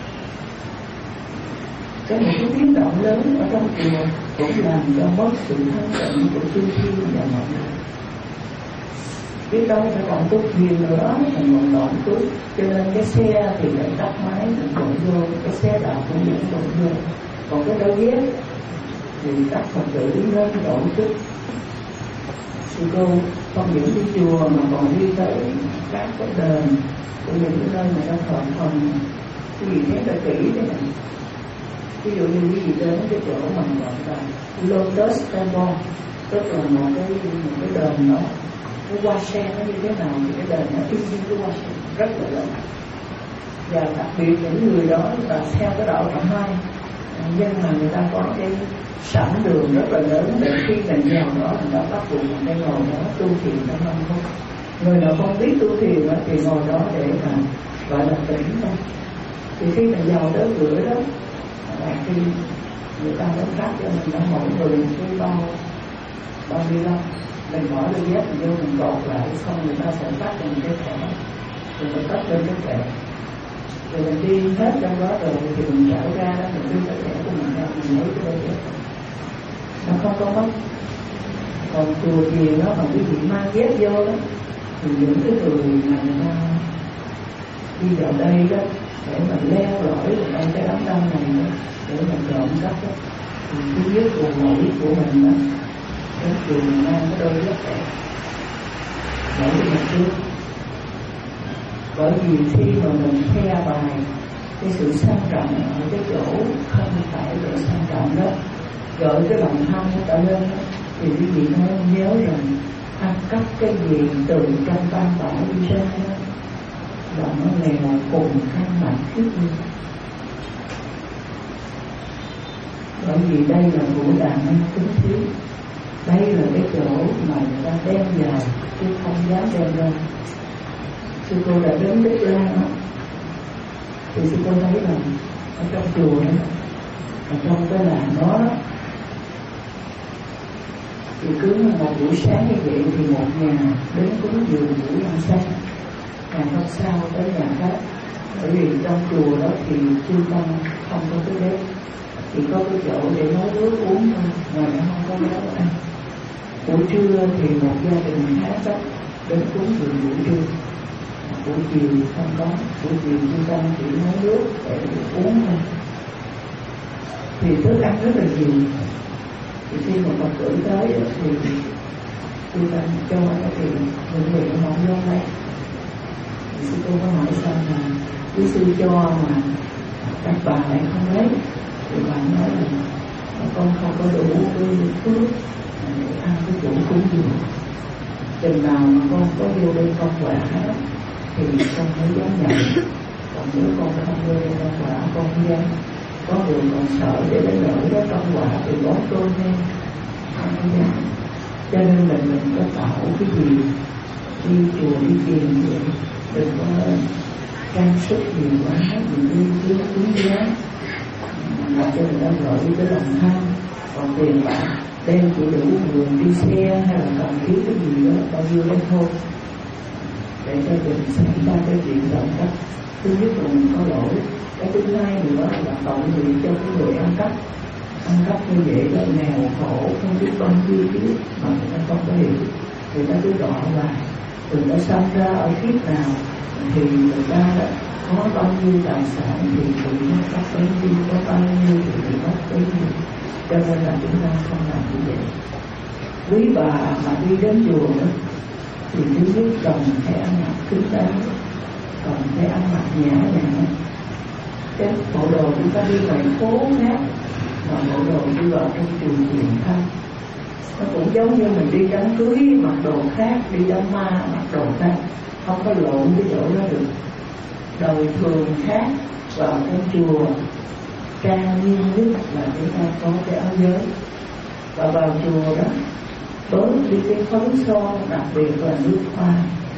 Cái một cái tiếng động lớn ở trong chùa cũng làm cho mất sự thanh tịnh của chư thiên và mọi người. Biết đâu phải còn tốt nhiều nữa, mình còn đoạn tốt. Cho nên cái xe thì lại tắt máy mình đổ vô, cái xe đạp cũng dẫn đổ vô. Còn cái đôi dép thì các Phật tử đi lên đổ chút. Sư cô không những đi chùa mà còn đi tới các cái đền của những cái nơi mà ta thờ thần. Cái gì thấy là kỹ thế này. Ví dụ như quý vị đến cái chỗ mà gọi là Lotus Temple, tức là một cái một cái đền đó, cái hoa sen nó như thế nào thì cái đền nó y như cái hoa sen rất là lớn. Và đặc biệt những người đó là theo cái đạo Phật hai, nhưng mà người ta có cái sẵn đường rất là lớn để khi mình vào đó mình đã bắt buộc mình phải ngồi đó tu thiền trong năm phút. Người nào không biết tu thiền thì ngồi đó để mà gọi là tỉnh thôi. Thì khi mình vào tới cửa đó là khi người ta mới phát cho mình đã mỗi người cái bao bao ni lông, mình bỏ đôi dép mình vô mình cột lại, xong người ta sẽ phát cho mình cái thẻ, rồi mình tắt lên cái thẻ, rồi mình đi hết trong đó rồi thì mình trở ra đó, mình đưa cái thẻ của mình ra, mình lấy cái đôi dép, nó không có mất. Còn chùa thiền đó mà quý vị mang dép vô đó thì những cái người mà người ta đi vào đây đó để mình leo lỏi vào trong cái đám đông này đó, để mình trộm cắp đó, thì thứ nhất là lỗi của mình đó, cái chùa mình mang cái đôi dép đẹp lỗi của mình trước. Bởi vì khi mà mình theo bài cái sự sang trọng ở cái chỗ không phải để sang trọng đó, gợi cái lòng tham nó trở lên đó, thì quý vị nói nhớ rằng ăn cắp cái gì từ trong tam bảo đi ra đó là nó nghèo cùng căn bản thiết nhiên. Bởi vì đây là của đàn anh kính thiếu, đây là cái chỗ mà người ta đem vào chứ không dám đem ra. Sư cô đã đến Đức Lan đó, thì sư cô thấy là ở trong chùa đó, ở trong cái làng đó, Thì cứ một buổi sáng như vậy thì một nhà đến cúng dường buổi ăn sáng, ngày hôm sau tới nhà khác. Bởi vì trong chùa đó thì chư tăng không có cái bếp, chỉ có cái chỗ để nấu nước uống thôi, ngoài nó không có nấu ăn. Buổi trưa thì một gia đình khác đó đến cúng dường buổi trưa, buổi chiều không có, buổi chiều chư tăng chỉ nấu nước để uống thôi. Thì thức ăn rất là nhiều. Thì khi mà Phật tử tới thì chư tăng cho cái tiền những người không vô lấy. Thì sư cô có hỏi sao mà quý sư cho mà các bà lại không lấy. Thì bà nói là con không có đủ cái phước để ăn cái chỗ cúng dường. Chừng nào mà con có vô đây con quả thì con mới dám nhận. Còn nếu con không vô đây con quả con không dám. Có người còn sợ để lấy lỡ đó con quả thì bỏ cơm lên không có dám. Cho nên mình mình có tạo cái gì đi chùa đi tiền vậy, đừng có trang sức nhiều quá, mình đi dưới cúng giá làm cho người ta gọi đi cái lòng tham. Còn tiền bạc đem chỉ đủ vườn đi xe hay là cần thiếu cái gì đó bao nhiêu đấy thôi, để cho mình xảy ra cái chuyện động cắp. Thứ nhất là mình có lỗi, cái thứ hai nữa là tội nghiệp cho cái người ăn cắp. Ăn cắp như vậy đó nghèo khổ không biết bao nhiêu kiếp mà người ta không có hiểu. Người ta cứ đọa vào, người ta sinh ra ở kiếp nào thì người ta đó có bao nhiêu tài sản thì bị nó cắt bấy nhiêu, có bao nhiêu thì bị mất bấy nhiêu. Cho nên là chúng ta không làm như vậy. Quý bà mà đi đến chùa đó thì thứ nhất cần phải ăn mặc kính đáo, cần phải ăn mặc nhã nhặn. Cái bộ đồ chúng ta đi ngoài phố khác mà bộ đồ đi vào trong chùa truyền thanh, nó cũng giống như mình đi đám cưới mặc đồ khác, đi đám ma mặc đồ khác, không có lộn cái chỗ đó được. Đời thường khác, vào trong chùa trang nghiêm nhất là chúng ta có cái áo giới. Và vào chùa đó bớt đi cái phấn son, đặc biệt là nước hoa.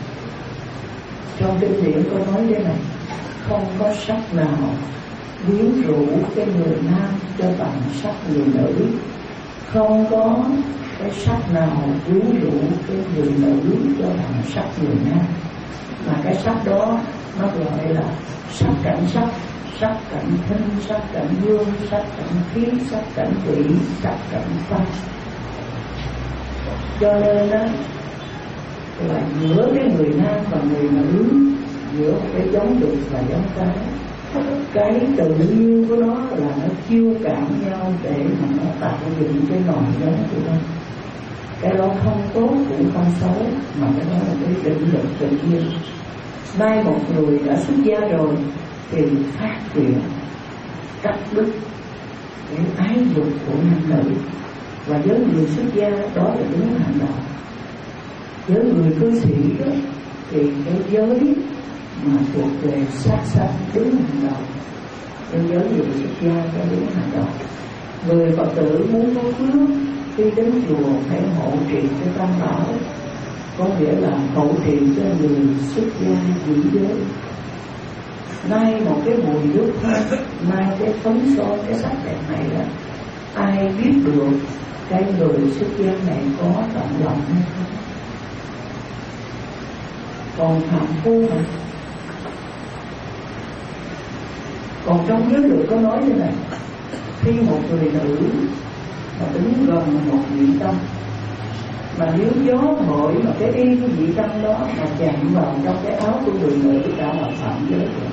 Trong kinh điển có nói thế này: không có sắc nào quyến rũ cái người nam cho bằng sắc người nữ, không có cái sắc nào quyến rũ cái người nữ cho bằng sắc người nam. Mà cái sắc đó nó gọi là sắc cảnh sắc, sắc cảnh thinh, sắc cảnh hương, sắc cảnh khí, sắc cảnh vị, sắc cảnh pháp. Cho nên đó là giữa cái người nam và người nữ, giữa cái giống đực và giống cái, cái tự nhiên của nó là nó chiêu cảm nhau để mà nó tạo dựng cái nòi giống của nó. Cái đó không tốt cũng không xấu, mà cái đó là cái định lực tự nhiên. Nay một người đã xuất gia rồi thì phát triển cắt đứt cái ái dục của nam nữ, và với người xuất gia đó là đúng hành động. Với người cư sĩ đó thì cái giới mà thuộc về sát sanh đúng hành động, nhưng với người xuất gia cái đúng hành động. Người Phật tử muốn có phước khi đến chùa phải hộ trì cho tam bảo, có nghĩa là hộ trì cho người xuất gia giữ giới. Nay một cái mùi nước hoa, nay cái phấn son, cái sắc đẹp này là ai biết được cái người xuất gia này có tận lòng hay không? Còn phạm phu mà. Còn trong giới luật có nói như này: khi một người nữ mà đứng gần một vị tăng, mà nếu gió thổi mà cái y của vị tăng đó mà chạm vào trong cái áo của người nữ đã là phạm giới rồi.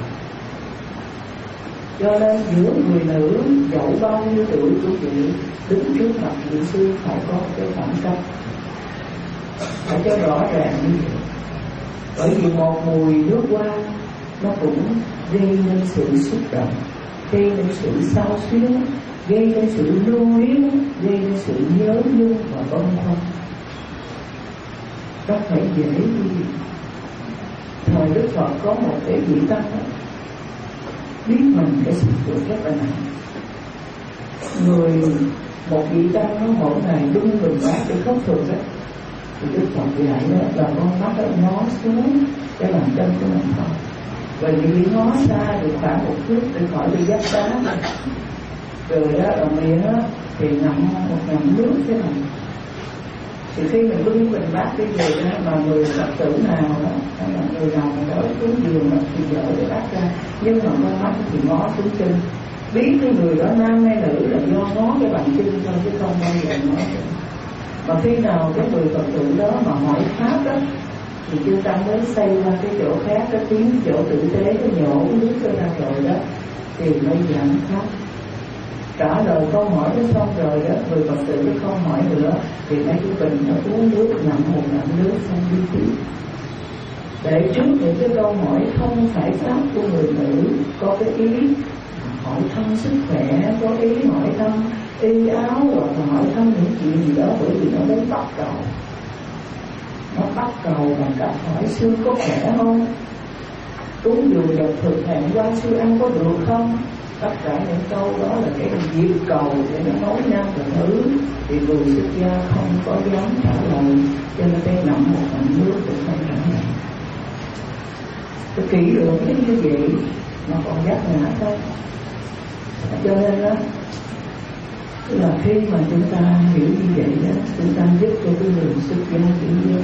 Cho nên giữa người nữ dẫu bao nhiêu tuổi của chị đứng trước mặt vị sư phải có cái khoảng cách, phải cho rõ ràng như vậy. Bởi vì một mùi nước hoa nó cũng gây nên sự xúc động, gây nên sự sao xuyến, gây nên sự lưu luyến, gây nên sự nhớ nhung và vân vân. Rất phải dễ như vậy. Thời Đức Phật có một cái vị tăng đó, biết mình cái sự tội rất là nặng. Người một vị tăng nó mỗi ngày đúng mình bát để khóc thường đó, thì Đức Phật dạy đó là con mắt đó ngó xuống cái bàn chân của mình thôi. Và vì ngó xa được khoảng một thước để khỏi bị dắt đá, rồi đó ở miệng đó thì ngậm một ngậm nước thế này. Thì khi mình bưng bình bát cái gì đó mà người Phật tử nào đó hay là người nào mà đói cúng dường đó thì dỡ cái bát ra, nhưng mà con mắt thì ngó xuống chân, biết cái người đó nam hay nữ là do ngó cái bàn chân thôi chứ không bao giờ ngó chân. Mà khi nào cái người Phật tử đó mà hỏi pháp đó thì chư tăng mới xây ra cái chỗ khác, cái tiếng chỗ tử tế, cái nhổ nước cho ra rồi đó thì mới giảng pháp. Trả lời câu hỏi nó xong rồi đó, người Phật tử nó không hỏi nữa thì mấy cái bình nó uống nước, nằm một nằm nước xong đi tiếp. Để trước những cái câu hỏi không phải pháp của người nữ có cái ý hỏi thăm sức khỏe, có ý hỏi thăm y áo hoặc là hỏi thăm những chuyện gì đó, bởi vì nó muốn bắt đầu. Nó bắt đầu bằng cách hỏi sư có khỏe không, cúng dường vật thực hẹn qua sư ăn có được không. Tất cả những câu đó là cái dịp cầu để nó nói năng và thứ thì người xuất gia không có dám trả lời, cho nên đây nằm một phần nước cũng không trả lời. Cái kỹ lưỡng như vậy mà còn giác ngã thôi. Cho nên đó là khi mà chúng ta hiểu như vậy đó, chúng ta giúp cho cái người xuất gia tự nhiên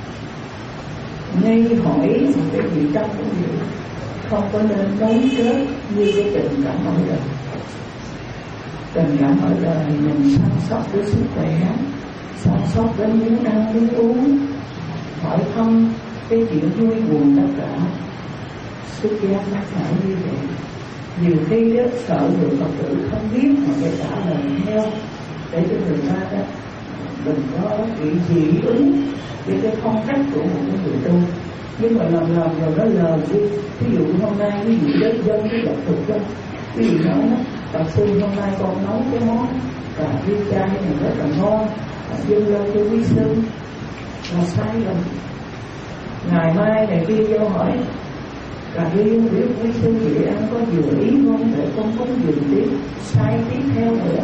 ngay hỏi một cái gì trong cũng vậy, không có nên nối kết như cái tình cảm ở đời. Tình cảm ở đời mình săn sóc với sức khỏe, săn sóc đến miếng ăn miếng uống, hỏi thăm cái chuyện vui buồn tất cả. Xuất gia nó phải như vậy. Nhiều khi đó sợ người Phật tử không biết mà phải trả lời theo để cho người ta đó đừng có bị dị ứng với cái phong cách của một người tu. Nhưng mà lần lần rồi nó lờ đi. Ví dụ hôm nay ví dụ đến dân cái vật thực dân, ví dụ nói Phật sư hôm nay con nấu cái món cà ri chay này rất là ngon, dân lên cho quý sư là sai rồi. Ngày mai này kia vô hỏi cà ri không biết quý sư chị ăn có vừa ý không để con cúng dường tiếp, sai tiếp theo nữa.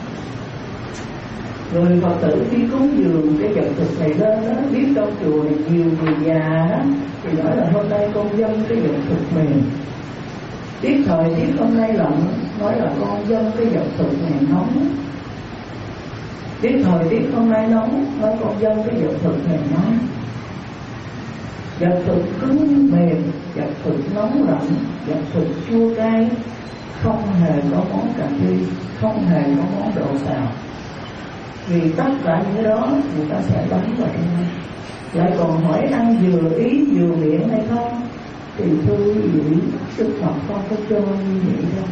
Người Phật tử khi cúng dường cái vật thực này lên đó, biết trong chùa này nhiều người già đó thì nói là hôm nay con dâng cái vật thực mềm. Biết thời tiết hôm nay lạnh, nói là con dâng cái vật thực này nóng. Biết thời tiết hôm nay nóng, nói con dâng cái vật thực này nóng. Vật thực cứng mềm, vật thực nóng lạnh, vật thực chua cay, không hề có món cà ri, không hề có món đậu xào. Vì tất cả những cái đó người ta sẽ bắn vào trong đây. Lại còn hỏi ăn vừa ý vừa miệng hay không thì thưa quý vị, Đức Phật không có cho như vậy đâu.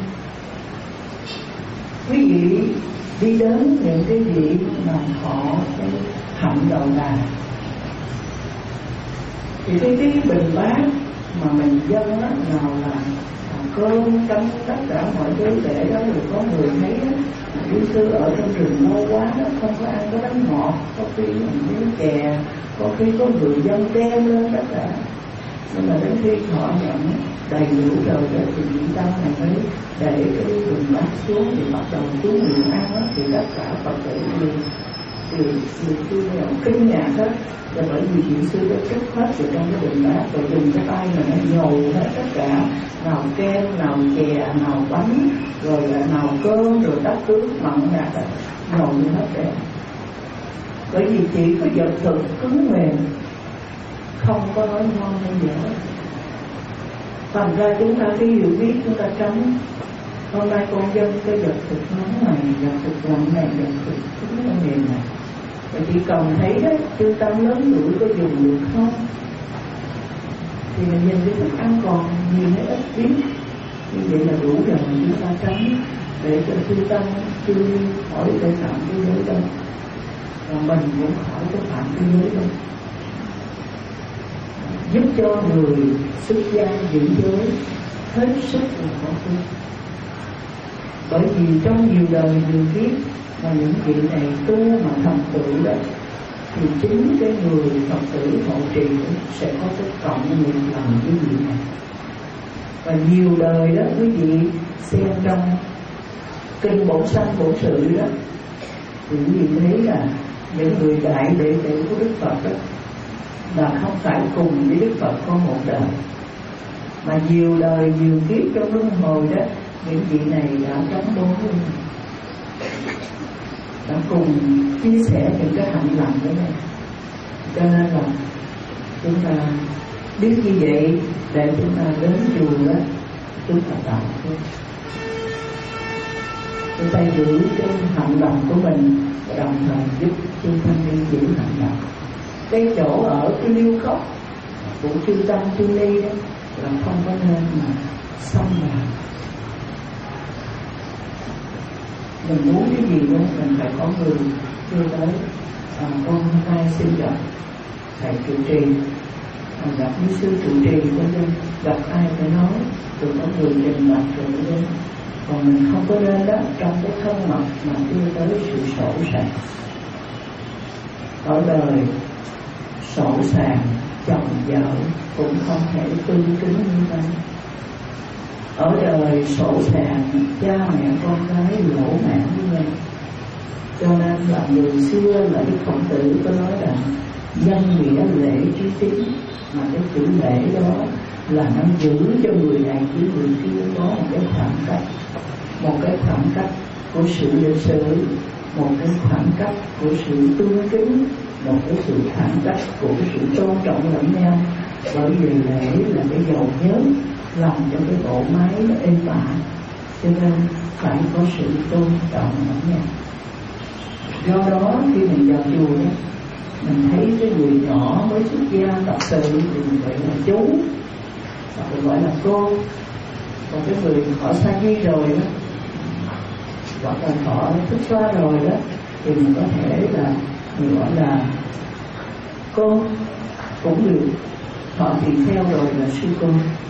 Quý vị đi đến những cái vị mà họ cái hạnh đầu đà thì cái cái bình bát mà mình dâng đó nào là cơm canh tất cả mọi thứ để đó, rồi có người thấy đó quý sư ở trong rừng lâu quá đó không có ăn có bánh ngọt, có khi mình miếng chè, có khi có người dân đem lên tất cả. Nhưng mà đến khi họ nhận đầy đủ rồi đó thì vị tăng này mới để cái bình bát xuống thì bắt đầu xuống miệng ăn đó, thì tất cả Phật tử đều đều đều đều kinh ngạc hết. Là bởi vì vị sư đã trút hết vào trong cái bình bát, rồi dùng cái tay này nó nhồi hết tất cả, nào kem, nào chè, nào bánh, rồi nào cơm, rồi tất cứ mặn nhạt nhồi hết đấy. Bởi vì chỉ có vật thực cứng mềm, không có nói ngon hay dở. Thành ra chúng ta khi hiểu biết chúng ta tránh. Hôm nay con dân cái vật thực nóng này, vật thực lạnh này, vật thực cứng mềm này, và chỉ cần thấy đấy, chư tăng lớn tuổi có dùng được không thì mình nhìn cái thức ăn còn nhiều hay ít biết, như vậy là đủ rồi. Chúng ta tránh để cho chư tăng chưa khỏi cái phạm thế giới đâu, và mình cũng khỏi cái phạm thế giới đâu, giúp cho người xuất gia giữ giới hết sức là khó khăn. Bởi vì trong nhiều đời nhiều kiếp mà những vị này tu mà thành tựu đó thì chính cái người Phật tử hộ trì sẽ có cái cộng nghiệp làm cái vị này. Và nhiều đời đó quý vị xem trong kinh Bổn Sanh Bổn Sự đó thì quý vị thấy là những người đại đệ tử của Đức Phật đó là không phải cùng với Đức Phật có một đời, mà nhiều đời nhiều kiếp trong luân hồi đó những vị này đã chống đối. đã cùng chia sẻ những cái hạnh lành với mình. Cho nên là chúng ta biết như vậy để chúng ta đến chùa đó, chúng ta tạo phước, chúng ta giữ cái hạnh lành của mình, đồng thời giúp chư tăng ni giữ hạnh lành. Cái chỗ ở cái liêu khóc của chư tăng chư ni đó là không có nên mà xâm vào. Mình muốn cái gì đó mình phải có người đưa tới. À, con hôm nay xin gặp thầy trụ trì, à, gặp với sư trụ trì, cho nên gặp ai phải nói, rồi có người trình bạch rồi mới đến. Còn mình không có nên đó trong cái thân mật mà đưa tới sự sổ sàng. Ở đời sổ sàng chồng vợ cũng không thể tương kính như vậy. Ở đời sổ sàng cha mẹ con cái lỗ mãn như vậy. Cho nên là người xưa là Đức Khổng Tử có nói rằng nhân nghĩa lễ trí tín, mà cái chữ lễ đó là nó giữ cho người này với người kia có một cái khoảng cách, một cái khoảng cách của sự lịch sự, một cái khoảng cách của sự tương kính, một cái sự khoảng cách của cái sự tôn trọng lẫn nhau. Bởi vì lễ là cái dầu nhớ làm cho cái bộ máy nó êm ả, cho nên phải có sự tôn trọng lẫn nhau. Do đó khi mình vào chùa đó, mình thấy cái người nhỏ mới xuất gia tập sự thì mình gọi là chú, hoặc là gọi là cô. Còn cái người họ sa di rồi đó, hoặc là họ thức xoa rồi đó, thì mình có thể là mình gọi là cô cũng được. Họ thì theo rồi là sư cô.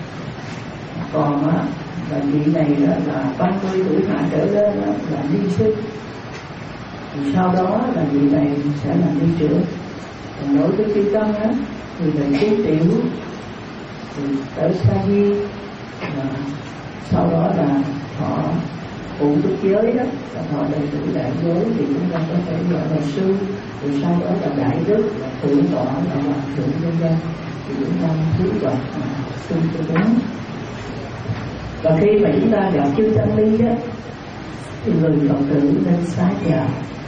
Còn á là vị này đó là ba mươi tuổi hạ trở lên đó, là ni sư. Thì sau đó là vị này sẽ là ni trưởng. Còn đối với chư tăng á thì là chú tiểu, thì tới sa di, và sau đó là họ phụ đức giới đó, và họ đầy đủ đại giới thì chúng ta có thể gọi là sư. Rồi sau đó là đại đức, là thượng tọa, là hòa thượng vân vân, thì chúng ta thứ bậc mà xưng cho đúng. Và khi mà chúng ta gặp chư tăng ni đó thì người Phật tử nên xá chào.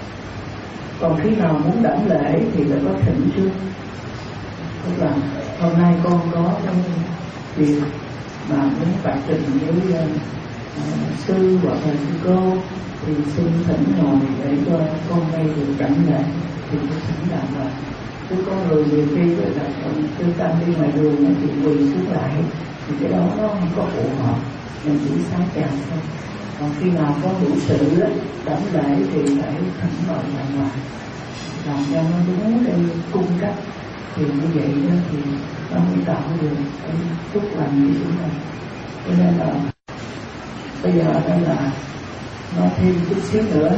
Còn khi nào muốn đảnh lễ thì phải có thỉnh trước, tức là hôm nay con có cái việc mà muốn bạch trình với uh, sư hoặc là sư cô, thì xin thỉnh ngồi để cho con đây được đảnh lễ. Thì tôi thỉnh đảnh là cứ có người nhiều khi là chư tăng đi ngoài đường thì quỳ xuống lại, thì cái đó nó không có phù hợp, mình chỉ xá chào thôi. Còn khi nào có đủ sự đảnh lễ thì phải thỉnh mời lại ngoài, làm cho nó đúng cái cung cách. Thì như vậy đó thì nó mới tạo được cái phúc lành như chúng ta. Cho nên là bây giờ đây là nói thêm chút xíu nữa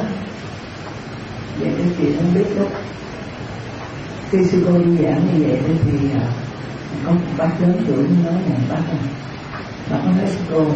về cái chuyện không biết đó. Khi sư cô đi giảng như vậy thì có một bác lớn tuổi nói này, bác này bác có nói sư cô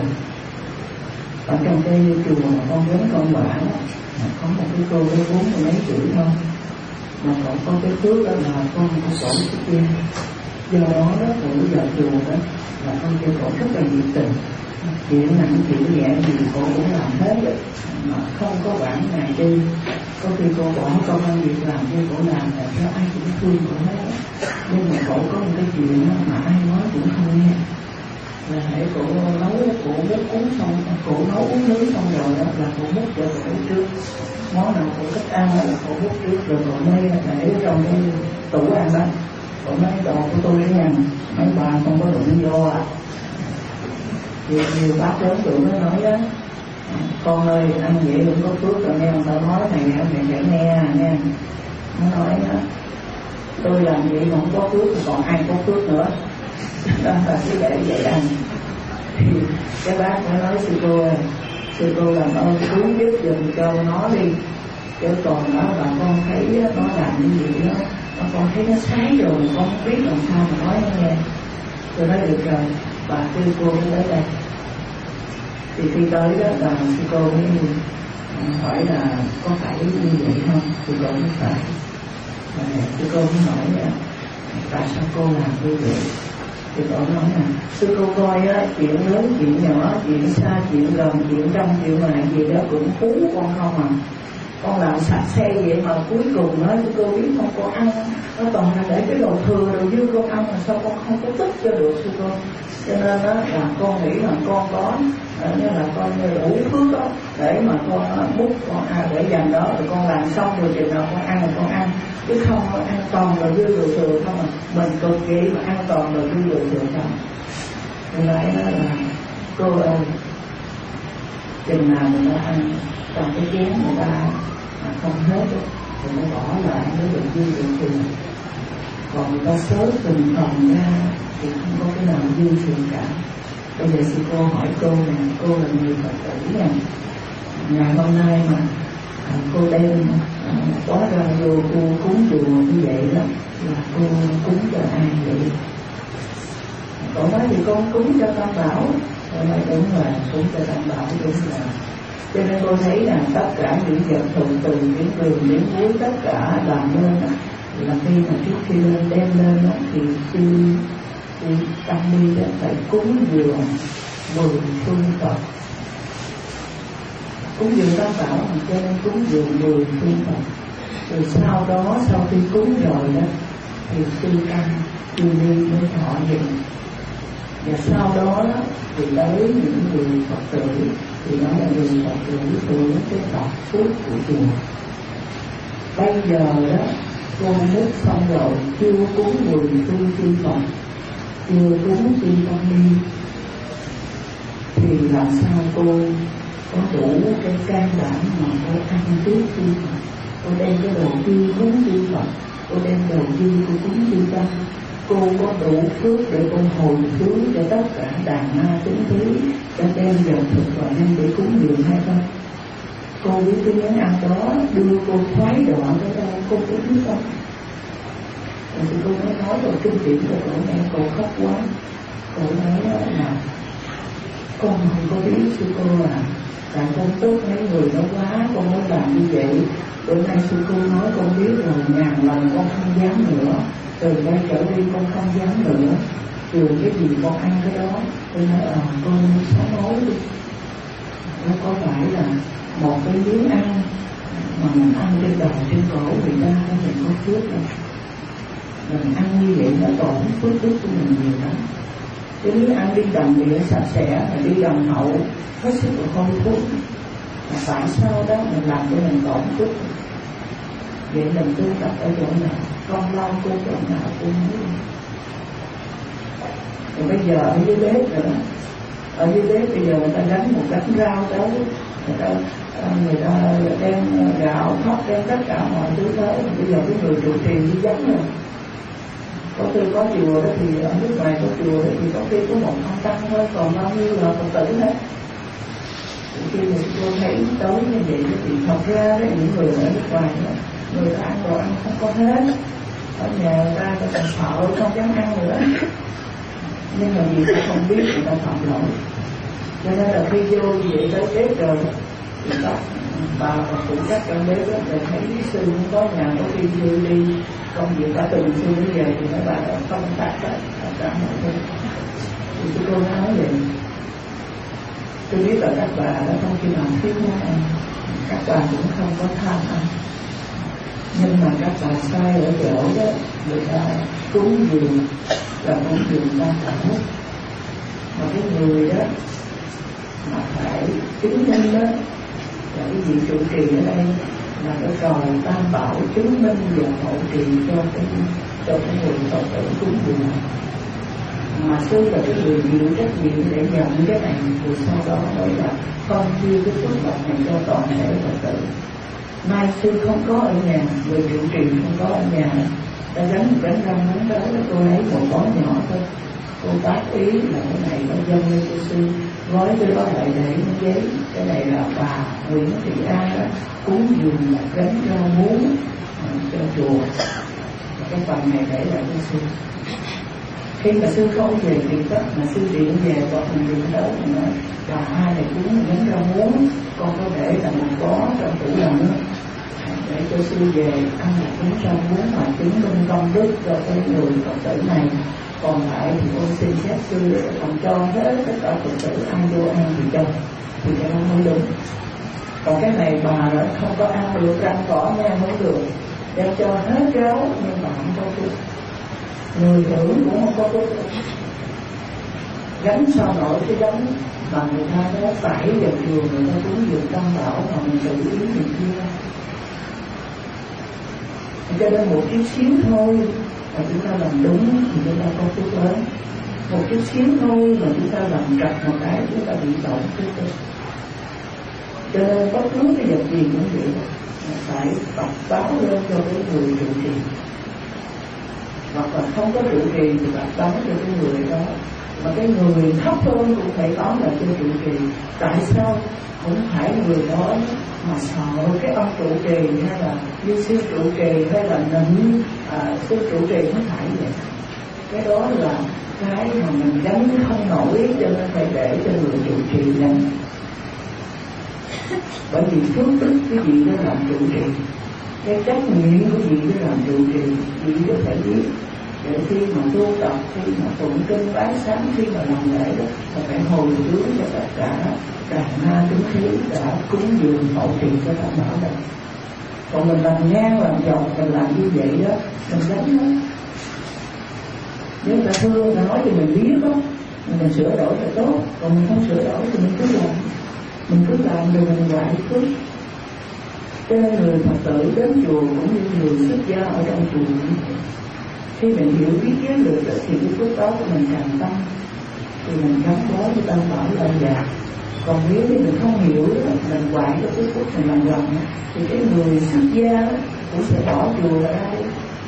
ở trong cái chùa mà con lớn con bà đó, có một cái cô với bốn mươi mấy tuổi thôi, mà còn có cái phước đó là con của cổ xuất gia. Do đó đó cổ vào chùa đó là con cho cổ rất là nhiệt tình, chuyện nặng chuyện nhẹ gì cổ cũng làm hết đó, mà không có quản ngại đi. Có khi cô bỏ công ăn việc làm cho cổ làm là cho ai cũng thương cổ hết. Nhưng mà cổ có một cái chuyện đó mà ai nói cũng không nghe, là hãy cổ nấu cổ múc uống xong, cổ nấu uống nước xong rồi đó là cổ múc cho cổ trước. Món nào cổ thích ăn là cổ múc trước, rồi cổ mới để trong cái tủ ăn đó. Cổ nói đồ của tôi đấy nha, mấy bà không có đụng vô à. Thì nhiều bác lớn tuổi mới nói đó, con ơi ăn vậy đừng có phước rồi nghe người ta nói này mày phải nghe nghe. Nó nói đó, tôi làm vậy mà không có phước thì còn ai có phước nữa. Đó là cái vậy vậy anh. Thì cái bác mới nói sư cô ơi, sư cô làm ơn cứu giúp giùm cho nó đi, chứ còn đó là con thấy nó làm như vậy đó, nó con thấy nó sái rồi, con không biết làm sao mà nói nó nghe. Tôi nói được rồi, bà sư cô mới tới đây. Thì khi tới đó là sư cô mới hỏi là có phải như vậy không? Sư cô mới phải. Và sư cô mới hỏi là tại sao cô làm như vậy? Thì cô nói là sư cô coi á, chuyện lớn, chuyện nhỏ, chuyện xa, chuyện gần, chuyện trong, chuyện ngoài gì đó cũng cứu con không à. con làm sạch xe vậy mà cuối cùng nói cô biết không, con ăn nó toàn là để cái đồ thừa đồ dư con ăn, mà sao con không có tích cho được thưa con. Cho nên đó là con nghĩ là con có như là con như đủ phước đó để mà con múc con à, để dành đó rồi con làm xong rồi chừng nào con ăn là con ăn, chứ không ăn toàn là dư đồ thừa không à. Mình cực kỳ mà ăn toàn là dư đồ thừa không. Nên nói đó là cô ơi, chừng nào người ta ăn trong cái chén người ta mà không hết đó, thì nó bỏ lại nó được dư được thừa. Còn người ta xới từng phần ra thì không có cái nào dư thừa cả. Bây giờ sư cô hỏi cô nè, cô là người Phật tử nè, ngày hôm nay mà à, cô đem à, quá ra vô cô cúng chùa như vậy đó là cô cúng cho ai vậy? Cậu nói thì con cúng cho Tam Bảo. Tôi nói đúng là cúng cho Tam Bảo, đúng là. Cho nên cô thấy là tất cả những vật thuận từ những đường đến cuối tất cả làm nên là khi mà trước khi lên đem lên đó, thì sư sư tăng ni đó phải cúng dường mười phương Phật, cúng dường Tam Bảo mà cho nên cúng dường mười phương Phật. Rồi sau đó sau khi cúng rồi đó thì sư tăng sư đi mới thọ dụng. Và sau đó, đó thì tới những người Phật tử thì nói là người Phật tử hưởng cái tập phước của chùa. Bây giờ đó cô múc xong rồi chưa cúng mười phương chư Phật, chưa cúng chư tăng ni, thì làm sao cô có đủ cái can đảm mà cô ăn trước chư Phật? Cô đem cái đồ dư cúng chư Phật, cô đem đồ dư của cúng chư tăng, cô có đủ phước để con hồi hướng cho tất cả đàn ma chúng thứ cho đem vật thực và đem để cúng dường hay không? Cô biết cái món ăn đó đưa cô khoái đoạn tới đâu cô có biết không? Rồi thì cô mới nói rồi kinh điển rồi cô nghe cô khóc quá. Cô nói là con không có biết sư cô à, tại con tốt mấy người nó quá con mới làm như vậy. Bữa nay sư cô nói con biết rồi, ngàn lần con không dám nữa, từ đây trở đi con không dám nữa, từ cái gì con ăn cái đó. Tôi nói ờ à, con xóa mối đi. Nó có phải là một cái miếng ăn mà mình ăn trên đầu trên cổ người ta mình có phước đâu. Mình ăn như vậy nó tổn phước đức của mình nhiều lắm. Cái miếng ăn đi đầm thì nó sạch sẽ, mà đi đầm hậu hết sức là hôi thối. Mà tại sao đó mình làm cho mình tổn phước? Vậy mình tu tập ở chỗ nào, con lao cô chỗ nào cô muốn. Rồi bây giờ ở dưới bếp rồi đó, ở dưới bếp bây giờ người ta đánh một gánh rau tới, người ta người ta đem gạo thóc đem tất cả mọi thứ tới. Bây giờ cái người trụ trì đi vắng rồi. Có tôi có chùa đó thì ở nước ngoài có chùa đó thì có khi có một ông tăng thôi, còn bao nhiêu là Phật tử hết. Khi mà tôi thấy tới như vậy thì thật ra đó, những người ở nước ngoài đó, người ta ăn đồ ăn không có hết, ở nhà người ta còn sợ không dám ăn nữa. Nhưng mà vì ta không biết người ta phạm lỗi, cho nên là khi vô vậy tới bếp rồi thì bác bà phụ trách trong bếp đó, rồi thấy sư không có nhà, có khi sư đi công việc đã từng sư đến về thì mấy bà đã không phát hết cả mọi thứ. Thì tôi cô nói vậy, tôi biết là các bà đã không khi nào thiếu món ăn, các bà cũng không có tham ăn, nhưng mà các bà sai ở chỗ đó người ta cúng dường là cúng dường Tam Bảo, mà cái người đó mà phải chứng minh đó là cái vị trụ trì ở đây là cái cầu Tam Bảo chứng minh và hậu trì cho cái cho cái người Phật tử cúng dường. Mà sư là cái người chịu trách nhiệm để nhận cái này, rồi sau đó mới là phân chia cái phước lộc này cho toàn thể Phật tử. Mai sư không có ở nhà, người trụ trì không có ở nhà, ta gánh một gánh rau muống tới, cô lấy một bó nhỏ thôi, cô tác ý là cái này nó dâng lên cho sư, gói cái đó lại để giấy, cái này là bà Nguyễn Thị A đó cúng dường là gánh rau muống cho chùa, cái phần này để lại cho sư. Khi mà sư không về tiền tất mà sư điện về hoặc mình điện tới thì nói bà hai này cúng gánh rau muống, con có để là một bó trong tủ lạnh để cho sư về ăn một cúng rau muống mà chứng minh công đức cho cái người Phật tử này. Còn lại thì con xin phép sư còn cho hết tất cả Phật tử ăn vô ăn thì cho, thì cái đó mới đúng. Còn cái này bà đó không có ăn được, răng cỏ nghe không được, đem cho hết ráo nhưng mà không có phước, người hưởng cũng không có phước. Gánh sao nổi cái gánh mà người ta đã phải vào chùa, người ta cúng dường tam bảo mà mình tự ý mình kia. Cho nên một chút xíu thôi mà chúng ta làm đúng thì chúng ta có phước lớn, một chút xíu thôi mà chúng ta làm trật một cái chúng ta bị tổn phước lớn. Cho nên bất cứ cái vật gì cũng vậy, phải tập báo lên cho cái người trụ trì, hoặc là không có trụ trì thì tập báo cho cái người đó, mà cái người thấp hơn cũng phải báo lại cho trụ trì. Tại sao? Cũng phải người đó mà sợ cái ông trụ trì hay là như sư trụ trì hay là nữ à, sư trụ trì, không phải vậy. Cái đó là cái mà mình gánh không nổi, cho nên phải để cho người trụ trì gánh. Bởi vì phước đức cái gì đó làm trụ trì, cái trách nhiệm của gì đó làm trụ trì, gì đó phải biết. Để khi mà tu tập, khi mà tụng kinh bái sám, khi mà làm lễ đó, là phải hồi hướng cho tất cả đàn ma chúng khí đã cúng dường hậu trì cho đảm bảo đây. Còn mình làm ngang làm dọc, mình làm như vậy đó, mình đánh đó. Nếu người ta thương, người ta nói cho mình biết đó, mình sửa đổi là tốt. Còn mình không sửa đổi thì mình cứ làm, mình cứ làm rồi mình hoại phước. Cho nên người Phật tử đến chùa cũng như người xuất gia ở trong chùa, khi mình hiểu biết giới luật thì cái phước đó của mình càng tăng, thì mình gắn bó với tam bảo lâu dài. Còn nếu như mình không hiểu đó, mình hoại cái phước phước mình làm lòng, thì cái người xuất gia cũng sẽ bỏ chùa ở đây.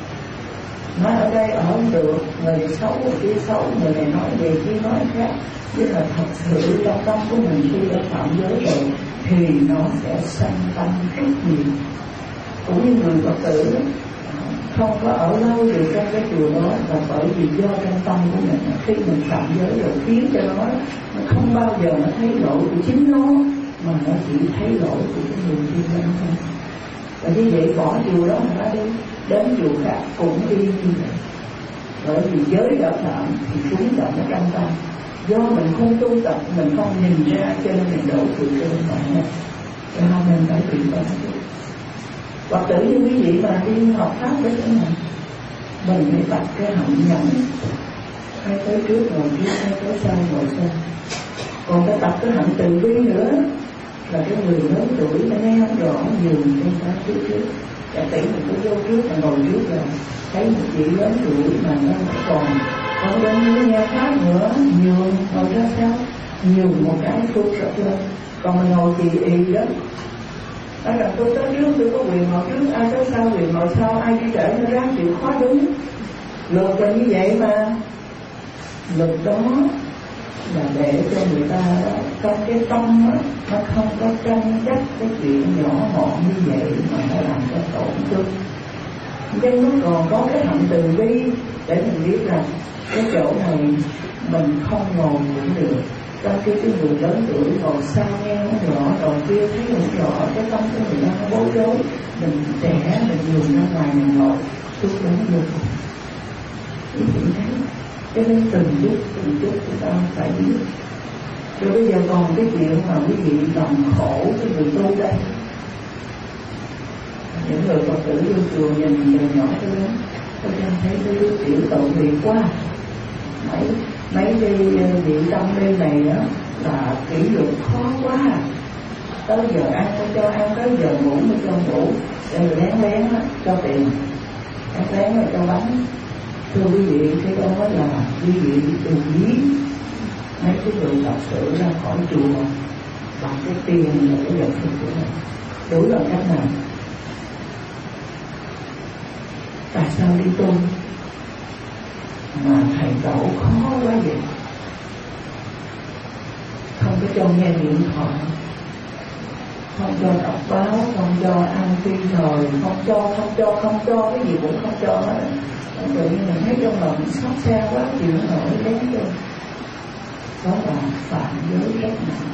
Nói ở đây ở không được, người xấu người kia xấu, người này nói về kia nói khác. Chứ là thật sự trong tâm của mình khi đã phạm giới rồi thì nó sẽ sanh tâm rất nhiều. Cũng như người Phật tử không có ở lâu được trong cái chùa đó là bởi vì do trong tâm của mình khi mình phạm giới rồi khiến cho nó nó không bao giờ nó thấy lỗi của chính nó, mà nó chỉ thấy lỗi của cái người thiên nhân thôi. Và như vậy bỏ chùa đó mà đi đến chùa khác cũng y như vậy. Bởi vì giới đã phạm thì chúng đã nó trong tâm. Do mình không tu tập, mình không nhìn ra, cho nên mình đổ thừa cho mình phải. Cho nên mình phải bị bỏ chùa. Phật tử như quý vị mà đi học pháp với chúng mình, mình phải tập cái hạnh nhẫn, hay tới trước ngồi trước, hay tới sau ngồi sau. Còn phải tập cái hạnh từ bi nữa, là cái người lớn tuổi nó nghe không rõ nhiều người ta trước trước. Giả tỷ mình cứ vô trước mà ngồi trước rồi thấy một chị lớn tuổi mà nó còn còn đến với nghe pháp nữa, nhiều ngồi ra sao, nhiều một cái phước rất lớn. Còn mình ngồi thì y đó, nói rằng tôi tới trước tôi có quyền ngồi trước, ai tới sau quyền ngồi sau, ai đi trễ nó ráng chịu khó đứng. Luật là như vậy mà. Luật đó là để cho người ta trong cái tâm đó, nó không có tranh chấp cái chuyện nhỏ mọn như vậy mà nó làm cho tổn thương. Nhưng nó còn có cái hạnh từ bi để mình biết rằng cái chỗ này mình không ngồi cũng được. Trong khi cái người lớn tuổi ngồi xa nghe nó rõ, đầu kia thấy không rõ, cái tâm của người ta nó bối rối, mình trẻ mình dùng ra ngoài mình ngồi chút đến vô cùng. Ý nghĩ thấy. Cho nên từng chút từng chút chúng ta phải biết. Rồi bây giờ còn cái chuyện mà quý vị làm khổ cái người tu đây. Những người Phật tử vô chùa nhìn người nhỏ tới lớn, tôi thấy cái đứa tiểu tội nghiệp quá. Mấy mấy cái vị tâm đây này đó là kỷ luật khó quá. Tới giờ ăn mới cho ăn, tới giờ ngủ mới cho ngủ, cho người lén lén đó, cho tiền, lén lén rồi cho bánh. Thưa quý vị, cái đó là quý vị tự ý mấy cái người thật sự ra khỏi chùa bằng cái tiền và cái vật thực của mình. Đối là cách nào? Tại sao đi tu mà thầy tổ khó quá vậy? Không có cho nghe điện thoại, không cho đọc báo, không cho ăn phi thời, không cho, không cho, không cho, cái gì cũng không cho hết. Tự nhiên mình thấy trong lòng xót xa quá, chịu nổi đến cho. Đó là phạm giới rất nặng.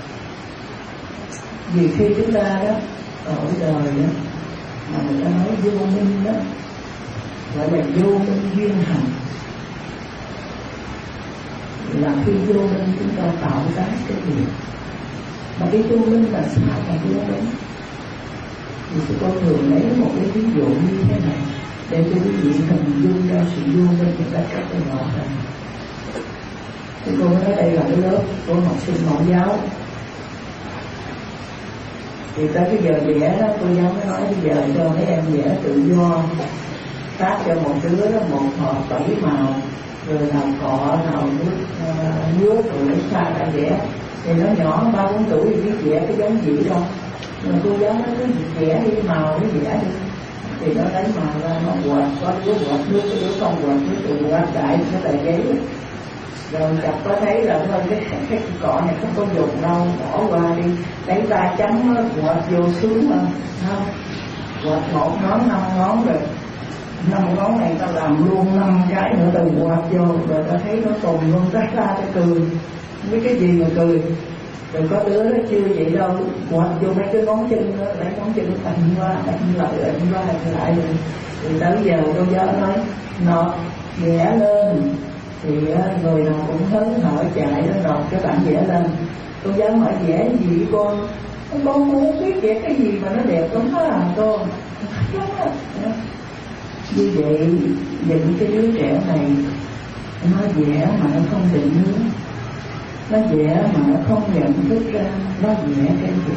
Vì khi chúng ta đó ở đời đó mà người ta nói vô minh đó, gọi là vô minh duyên hành, là khi vô minh chúng ta tạo ra cái việc Mà cái tu minh là sao mà tu minh? Thì sư con thường lấy một cái ví dụ như thế này để cho quý vị hình dung ra sự vô minh một cách rất là rõ ràng. Thì cô nói đây là cái lớp của học sinh mẫu giáo. Thì tới cái giờ vẽ đó, cô giáo mới nói bây giờ cho mấy em vẽ tự do, phát cho một đứa đó một hộp bảy màu, rồi nào cọ, nào nước, uh, nước rồi lấy pha ra vẽ. Thì nó nhỏ ba bốn tuổi thì biết vẽ cái giống gì đâu, mà cô giáo nó cứ vẽ đi màu nó vẽ đi. Thì nó lấy màu ra nó quạt, có đứa quạt nước, có đứa không quạt nước, từ quạt đại cái tờ giấy. Rồi chặt có thấy là thôi cái, cái cọ này không có dùng đâu, bỏ qua đi. Lấy ba chấm quạt vô xuống mà không, quạt một ngón năm ngón rồi năm ngón này ta làm luôn năm cái nữa từ quạt vô, rồi ta thấy nó tùng luôn, rách ra ta cười. Mấy cái gì mà cười. Rồi có đứa nó chưa vậy đâu, quạt vô mấy cái ngón chân đó, lấy ngón chân nó thành qua, thành lại, thành qua, thành lại rồi. Rồi tới giờ cô giáo nói nọ vẽ lên. Thì người nào cũng hớn hở chạy nó nộp cái bản vẽ lên. Cô giáo hỏi vẽ gì con? Con muốn biết vẽ cái gì mà nó đẹp lắm đó à con. Như vậy những cái đứa trẻ này nó vẽ mà nó không định hướng, nó vẽ mà nó không nhận thức ra nó vẽ cái gì,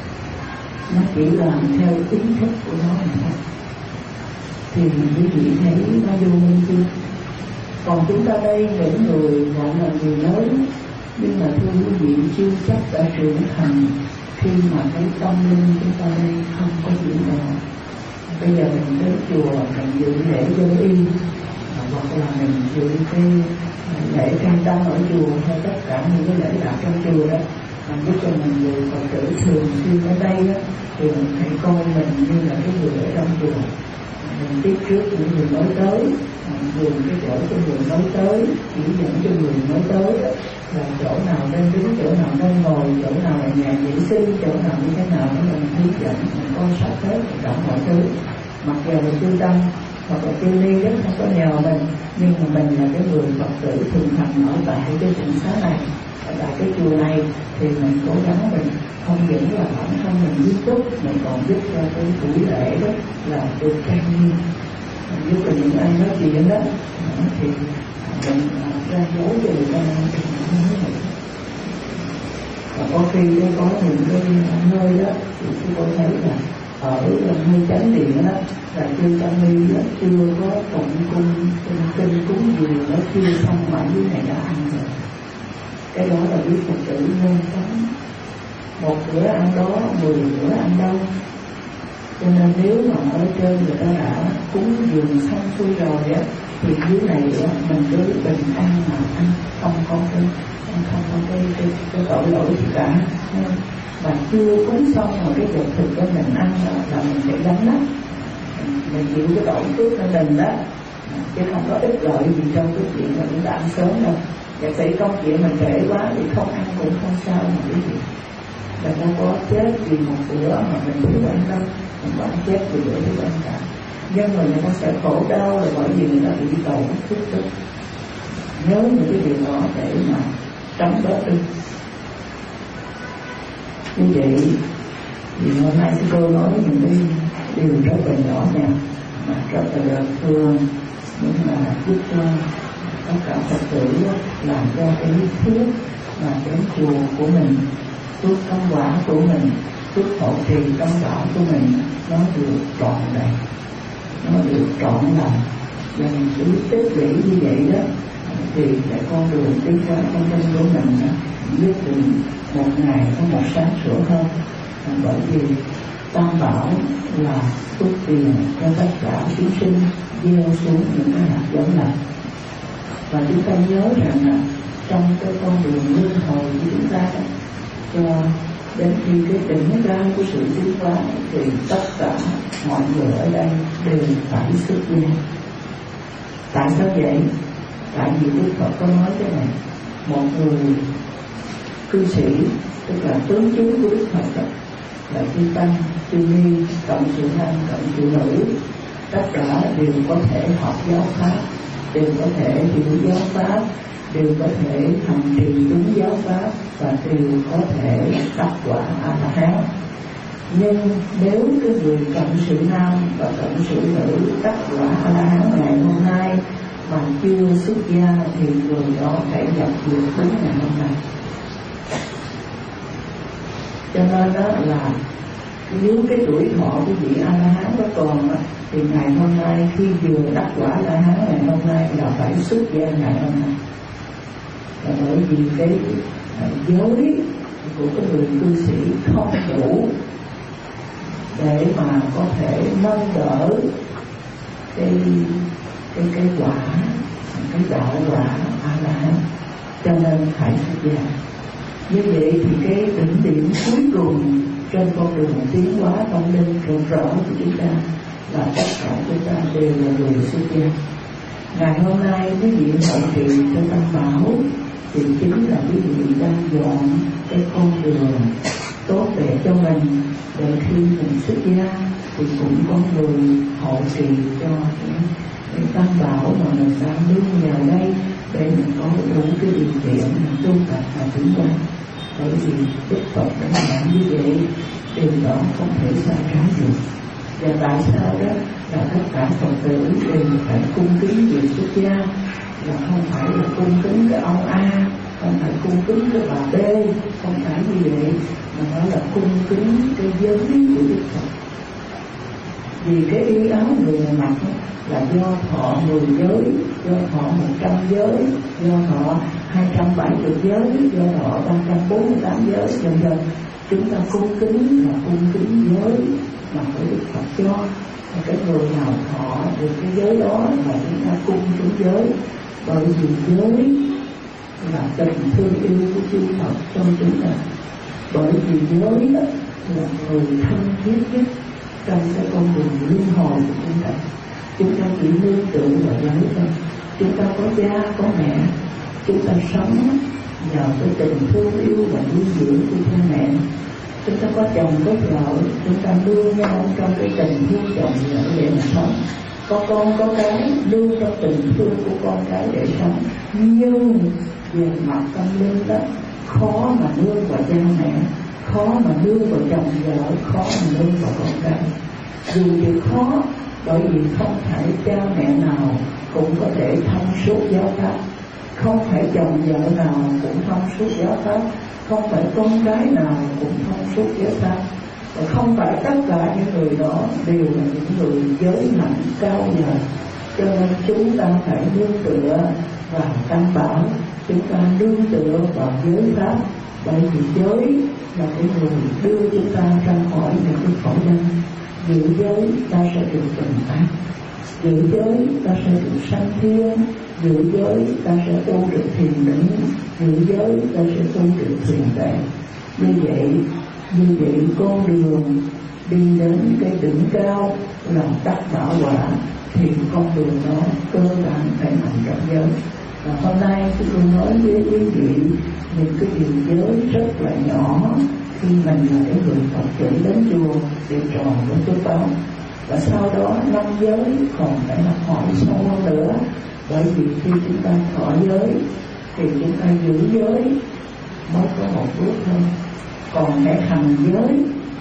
nó chỉ làm theo ý thức của nó thôi. Thì quý vị thấy nó vô minh chưa? Còn chúng ta đây những người gọi là người lớn, nhưng mà thưa quý vị chưa chắc đã trưởng thành khi mà cái tâm linh chúng ta đây không có diễn rõ. Bây giờ mình đến chùa mình dự lễ dân y, hoặc là mình dự cái lễ trang tâm ở chùa, hay tất cả những cái lễ lạc trong chùa đó, mình giúp cho mình người Phật tử thường xuyên ở đây đó, thì mình phải coi mình như là cái người ở trong chùa. Mình tiếp trước những người mới tới, dùng cái chỗ cho người mới tới, chỉ dẫn cho người mới tới đó, là chỗ nào nên đứng, chỗ nào nên ngồi, chỗ nào là nhà vệ sinh, chỗ nào như thế nào đó mình hướng dẫn, mình quan sát hết cả mọi thứ. Mặc dù là tư tâm hoặc là tư ly đó không có nhờ mình, nhưng mà mình là cái người Phật tử thường hành ở tại cái tịnh xá này, ở tại cái chùa này, thì mình cố gắng mình không những là bản thân mình nghiêm túc, mình còn giúp cho cái buổi lễ đó là được trang nghiêm, giúp cho những ai nói chuyện đó thì mình ra dấu cho người ta thì mình nói vậy. Và có khi có những cái nơi đó thì chúng tôi thấy là ở nơi chánh điện đó là chư Tăng Ni đó chưa có tụng cung kinh cúng dường, nó chưa xong mà dưới này đã ăn rồi. Cái đó là biết Phật tử nên có một bữa ăn đó, mười bữa ăn đâu. Cho nên nếu mà ở trên người ta đã cúng dường xong xuôi rồi á, thì dưới này á mình cứ bình ăn mà ăn, không có cái không có cái cái, cái tội lỗi gì cả. Mà chưa cúng xong mà cái vật thực của mình ăn đó, là mình phải gánh đó, mình chịu cái tội phước của mình đó, chứ không có ích lợi gì trong cái chuyện mà chúng ta ăn sớm đâu. Giả sử công chuyện mình trễ quá thì không ăn cũng không sao mà cái gì. Mình không có chết vì một bữa mà mình thiếu ăn đâu, mình có ăn chết vì bữa thiếu ăn cả. Nhưng mà người ta sẽ khổ đau là bởi vì người ta bị cầu phước đức. Nhớ những cái điều đó để mà tránh bớt đi. Như vậy thì hôm nay sư cô nói những cái điều rất là nhỏ nhặt mà rất là thương, nhưng mà giúp cho tất cả Phật tử làm cho cái phước và cái chùa của mình, phước công quả của mình, phước hộ trì công quả của mình nó được trọn đầy, nó được trọn lành. Và mình cứ tích lũy như vậy đó thì cái con đường tiến hóa tâm linh của mình nhất định một ngày có một sáng sủa hơn. Bởi vì Tam Bảo là phước tiền cho tất cả chúng sinh gieo xuống những cái hạt giống này. Và chúng ta nhớ rằng là trong cái con đường luân hồi của chúng ta đó, cho đến khi cái đỉnh cao của sự tiến hóa thì tất cả mọi người ở đây đều phải xuất gia. Tại sao vậy? Tại vì Đức Phật có nói thế này: một người cư sĩ, tức là tướng chúng của Đức Phật đó, là chư tăng, chư ni, cộng sự nam, cộng sự nữ, tất cả đều có thể học giáo pháp, đều có thể hiểu giáo pháp, đều có thể hành trì đúng giáo pháp và đều có thể đắc quả A La Hán. Nhưng nếu cái người cộng sự nam và cộng sự nữ đắc quả A La Hán ngày hôm nay mà chưa xuất gia thì người đó phải nhập được đúng ngày hôm nay. Cho nên đó là nếu cái tuổi thọ của vị A La Hán đó còn thì ngày hôm nay khi vừa đắc quả A La Hán ngày hôm nay là phải xuất gia ngày hôm nay. Là bởi vì cái giới của cái người cư sĩ không đủ để mà có thể nâng đỡ cái cái cái quả, cái đạo quả A La Hán, cho nên phải xuất gia. Như vậy thì cái đỉnh điểm cuối cùng trên con đường tiến hóa tâm linh rộng rõ của chúng ta là tất cả chúng ta đều là người xuất gia. Ngày hôm nay quý vị hậu trì cho Tam Bảo thì chính là quý vị đang dọn cái con đường tốt đẹp cho mình, để khi mình xuất gia thì cũng có người hậu trì cho cái, cái Tam Bảo mà mình đang đưa vào đây để mình có đủ cái điều kiện mình tu tập và tiến hóa. Bởi vì Đức Phật đã làm như vậy, điều đó không thể sai trái được. Và tại sao đó là tất cả Phật tử đều phải cung kính việc xuất gia, là không phải là cung kính cái ông A, không phải cung kính cái bà B, không phải như vậy, mà nó là cung kính cái giới của Đức Phật. Vì cái y áo người mặc là do thọ mười giới, do thọ một trăm giới, do thọ hai trăm bảy mươi giới, do thọ ba trăm bốn mươi tám giới, vân vân. Chúng ta cung kính là cung kính giới mà phải Đức Phật cho. Cái người nào thọ được cái giới đó là chúng ta cung kính giới, bởi vì giới là tình thương yêu của chư Phật trong chúng ta. Bởi vì giới là người thân thiết nhất trong cái con đường luân hồi của chúng ta. Chúng ta chỉ nương tựa vào giới thôi. Chúng ta có cha có mẹ, chúng ta sống nhờ cái tình thương yêu và nuôi dưỡng của cha mẹ. Chúng ta có chồng có vợ, chúng ta nương nhau trong cái tình thương chồng vợ để mà sống. Có con có cái, nương trong tình thương của con cái để sống. Nhưng về mặt tâm linh đó, khó mà nương vào cha mẹ, khó mà nương vào chồng vợ, khó mà nương vào con cái. Dù thì khó, bởi vì không phải cha mẹ nào cũng có thể thông suốt giáo pháp, không phải chồng vợ nào cũng thông suốt giáo pháp, không phải con cái nào cũng thông suốt giáo pháp, và không phải tất cả những người đó đều là những người giới hạnh cao nhờ. Cho nên chúng ta phải nương tựa vào Tam Bảo, chúng ta nương tựa vào giới pháp, bởi vì giới là cái người đưa chúng ta ra khỏi những cái khổ đau. Giữ giới ta sẽ được bình an, giữ giới ta sẽ được sanh thiên, giữ giới ta sẽ tu được thiền định, giữ giới ta sẽ tu được thiền tệ. Như vậy, như vậy con đường đi đến cái đỉnh cao là đắc đạo quả, thì con đường đó cơ bản phải nằm trong giới. Và hôm nay tôi nói với quý vị những cái điều giới rất là nhỏ khi mình là cái người Phật tử đến chùa để tròn với phước báo. Và sau đó năm giới còn phải là hỏi sâu hơn nữa, bởi vì khi chúng ta thọ giới thì chúng ta giữ giới mới có một bước thôi. Còn phải hành giới,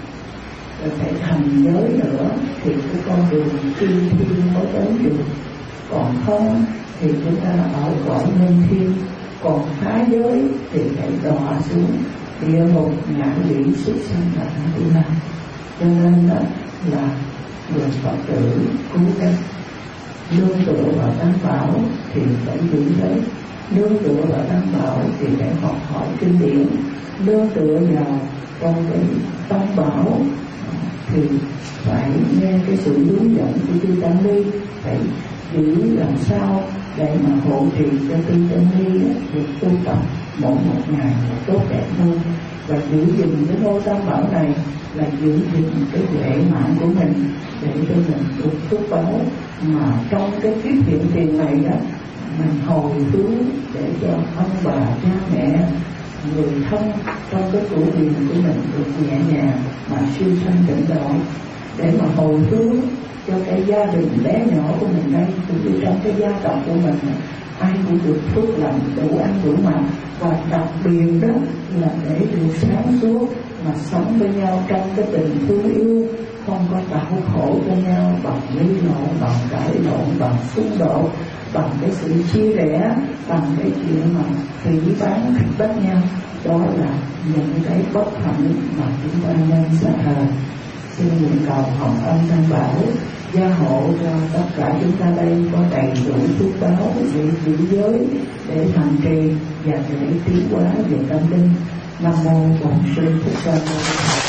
rồi phải hành giới nữa thì cái con đường tiên thiên mới đến được. Còn không thì chúng ta ở cõi nhân thiên. Còn phá giới thì phải đọa xuống địa ngục, ngạ quỷ, súc sanh và tử la. Cho nên đó là người Phật tử cố gắng nương tựa vào Tam Bảo thì phải giữ giới, nương tựa vào Tam Bảo thì phải học hỏi kinh điển, nương tựa vào trong cái Tam Bảo thì phải nghe cái sự hướng dẫn của Chư Tăng Ni, phải giữ làm sao để mà hộ trì cho Chư Tăng Ni được tu tập mỗi một ngày tốt đẹp hơn. Và giữ gìn cái ngôi Tam Bảo này là giữ gìn cái huệ mạng của mình để cho mình được phước báo, mà trong cái kiếp hiện tiền này đó mình hồi hướng để cho ông bà cha mẹ người thân trong cái tuổi tiền của mình được nhẹ nhàng mà siêu sanh tịnh độ, để mà hồi hướng cho cái gia đình bé nhỏ của mình đây, cũng như trong cái gia tộc của mình ai cũng được phước lành, đủ ăn đủ mặc, và đặc biệt đó là để được sáng suốt mà sống với nhau trong cái tình thương yêu, không có tạo khổ cho nhau bằng ly lộn, bằng cãi lộn, bằng xung đột, bằng cái sự chia rẽ, bằng cái chuyện mà phỉ bán khích bác nhau. Đó là những cái bất hạnh mà chúng ta nên xa rời. Xin nguyện cầu Hồng Ân Tam Bảo gia hộ cho tất cả chúng ta đây có đầy đủ phước báo để giữ giới, để thành trì và để tiến hóa về tâm linh. Nam mô Bổn Sư Thích Ca Mâu Ni Phật.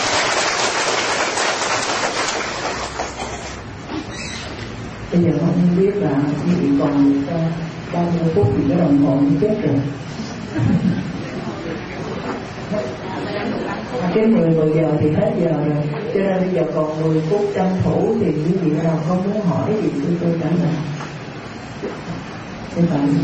Bây giờ không biết là quý vị còn được bao nhiêu phút thì cái đồng hồ cũng chết rồi. Cái mười mười giờ thì hết giờ rồi, cho nên bây giờ còn mười phút tranh thủ thì quý vị nào không muốn hỏi gì tôi tôi trả lời. Thế phải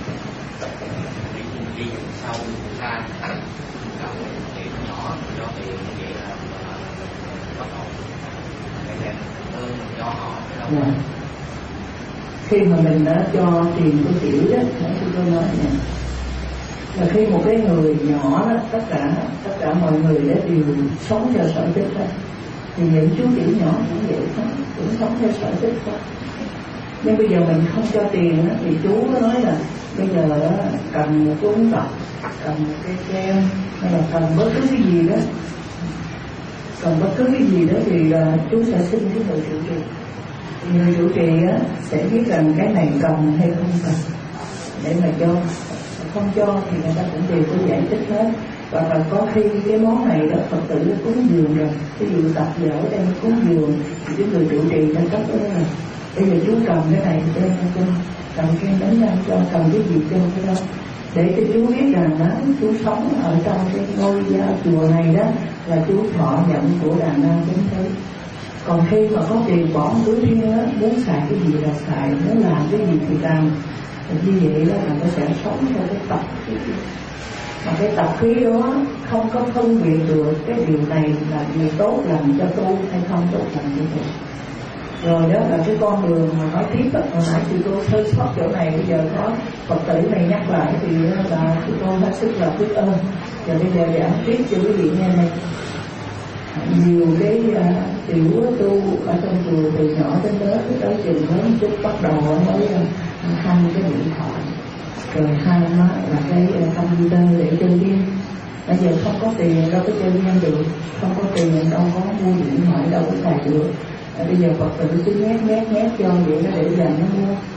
ví dụ sau xa đầu thì nhỏ do thì vậy là bắt đầu cái thương cho họ cái đâu. Khi mà mình đã cho tiền của tiểu đó, thì tôi nói nè, là khi một cái người nhỏ đó, tất cả tất cả mọi người đã đều sống theo sở thích đó, thì những chú tiểu nhỏ cũng vậy thôi, cũng sống theo sở thích thôi. Nhưng bây giờ mình không cho tiền đó, thì chú nói là bây giờ đó, cần một cuốn tập, cần một cái kem, hay là cần bất cứ cái gì đó, cần bất cứ cái gì đó thì uh, chú sẽ xin cái người trụ trì. Người trụ trì á sẽ biết rằng cái này cần hay không cần để mà cho. Không cho thì người ta cũng đều có giải thích hết. Và là có khi cái món này đó Phật tử cúng dường rồi, ví dụ tập giờ ở đây cúng dường thì cái người trụ trì đã cấp đó là bây giờ chú cầm cái này cho cho cầm cái đánh răng cho, cầm cái gì cho cái đó, để cho chú biết rằng đó chú sống ở trong cái ngôi gia chùa này đó là chú thọ nhận của Đà Na chúng thế. Còn khi mà có tiền bỏ túi riêng á, muốn xài cái gì là xài, muốn làm cái gì thì làm. Như vậy đó là nó sẽ sống theo cái tập khí. Mà cái tập khí đó không có phân biệt được cái điều này là điều tốt lành cho tu hay không tốt lành cho tu. Rồi đó là cái con đường mà nói tiếp á, hồi nãy thì cô sơ sót chỗ này, bây giờ có Phật tử này nhắc lại thì là cô hết sức là biết ơn. Và bây giờ giảng tiếp cho quý vị nghe này. Nhiều cái uh, tiểu tu ở trong chùa từ nhỏ đến lớn tới chừng lớn chút bắt đầu mới uh, hăng cái điện thoại, rồi hăng là cái computer để chơi game. Bây giờ không có tiền đâu có chơi game được, không có tiền đâu có mua điện thoại đâu có xài được. À, bây giờ Phật tử cứ nhét nhét nhét cho vậy nó để dành nó mua.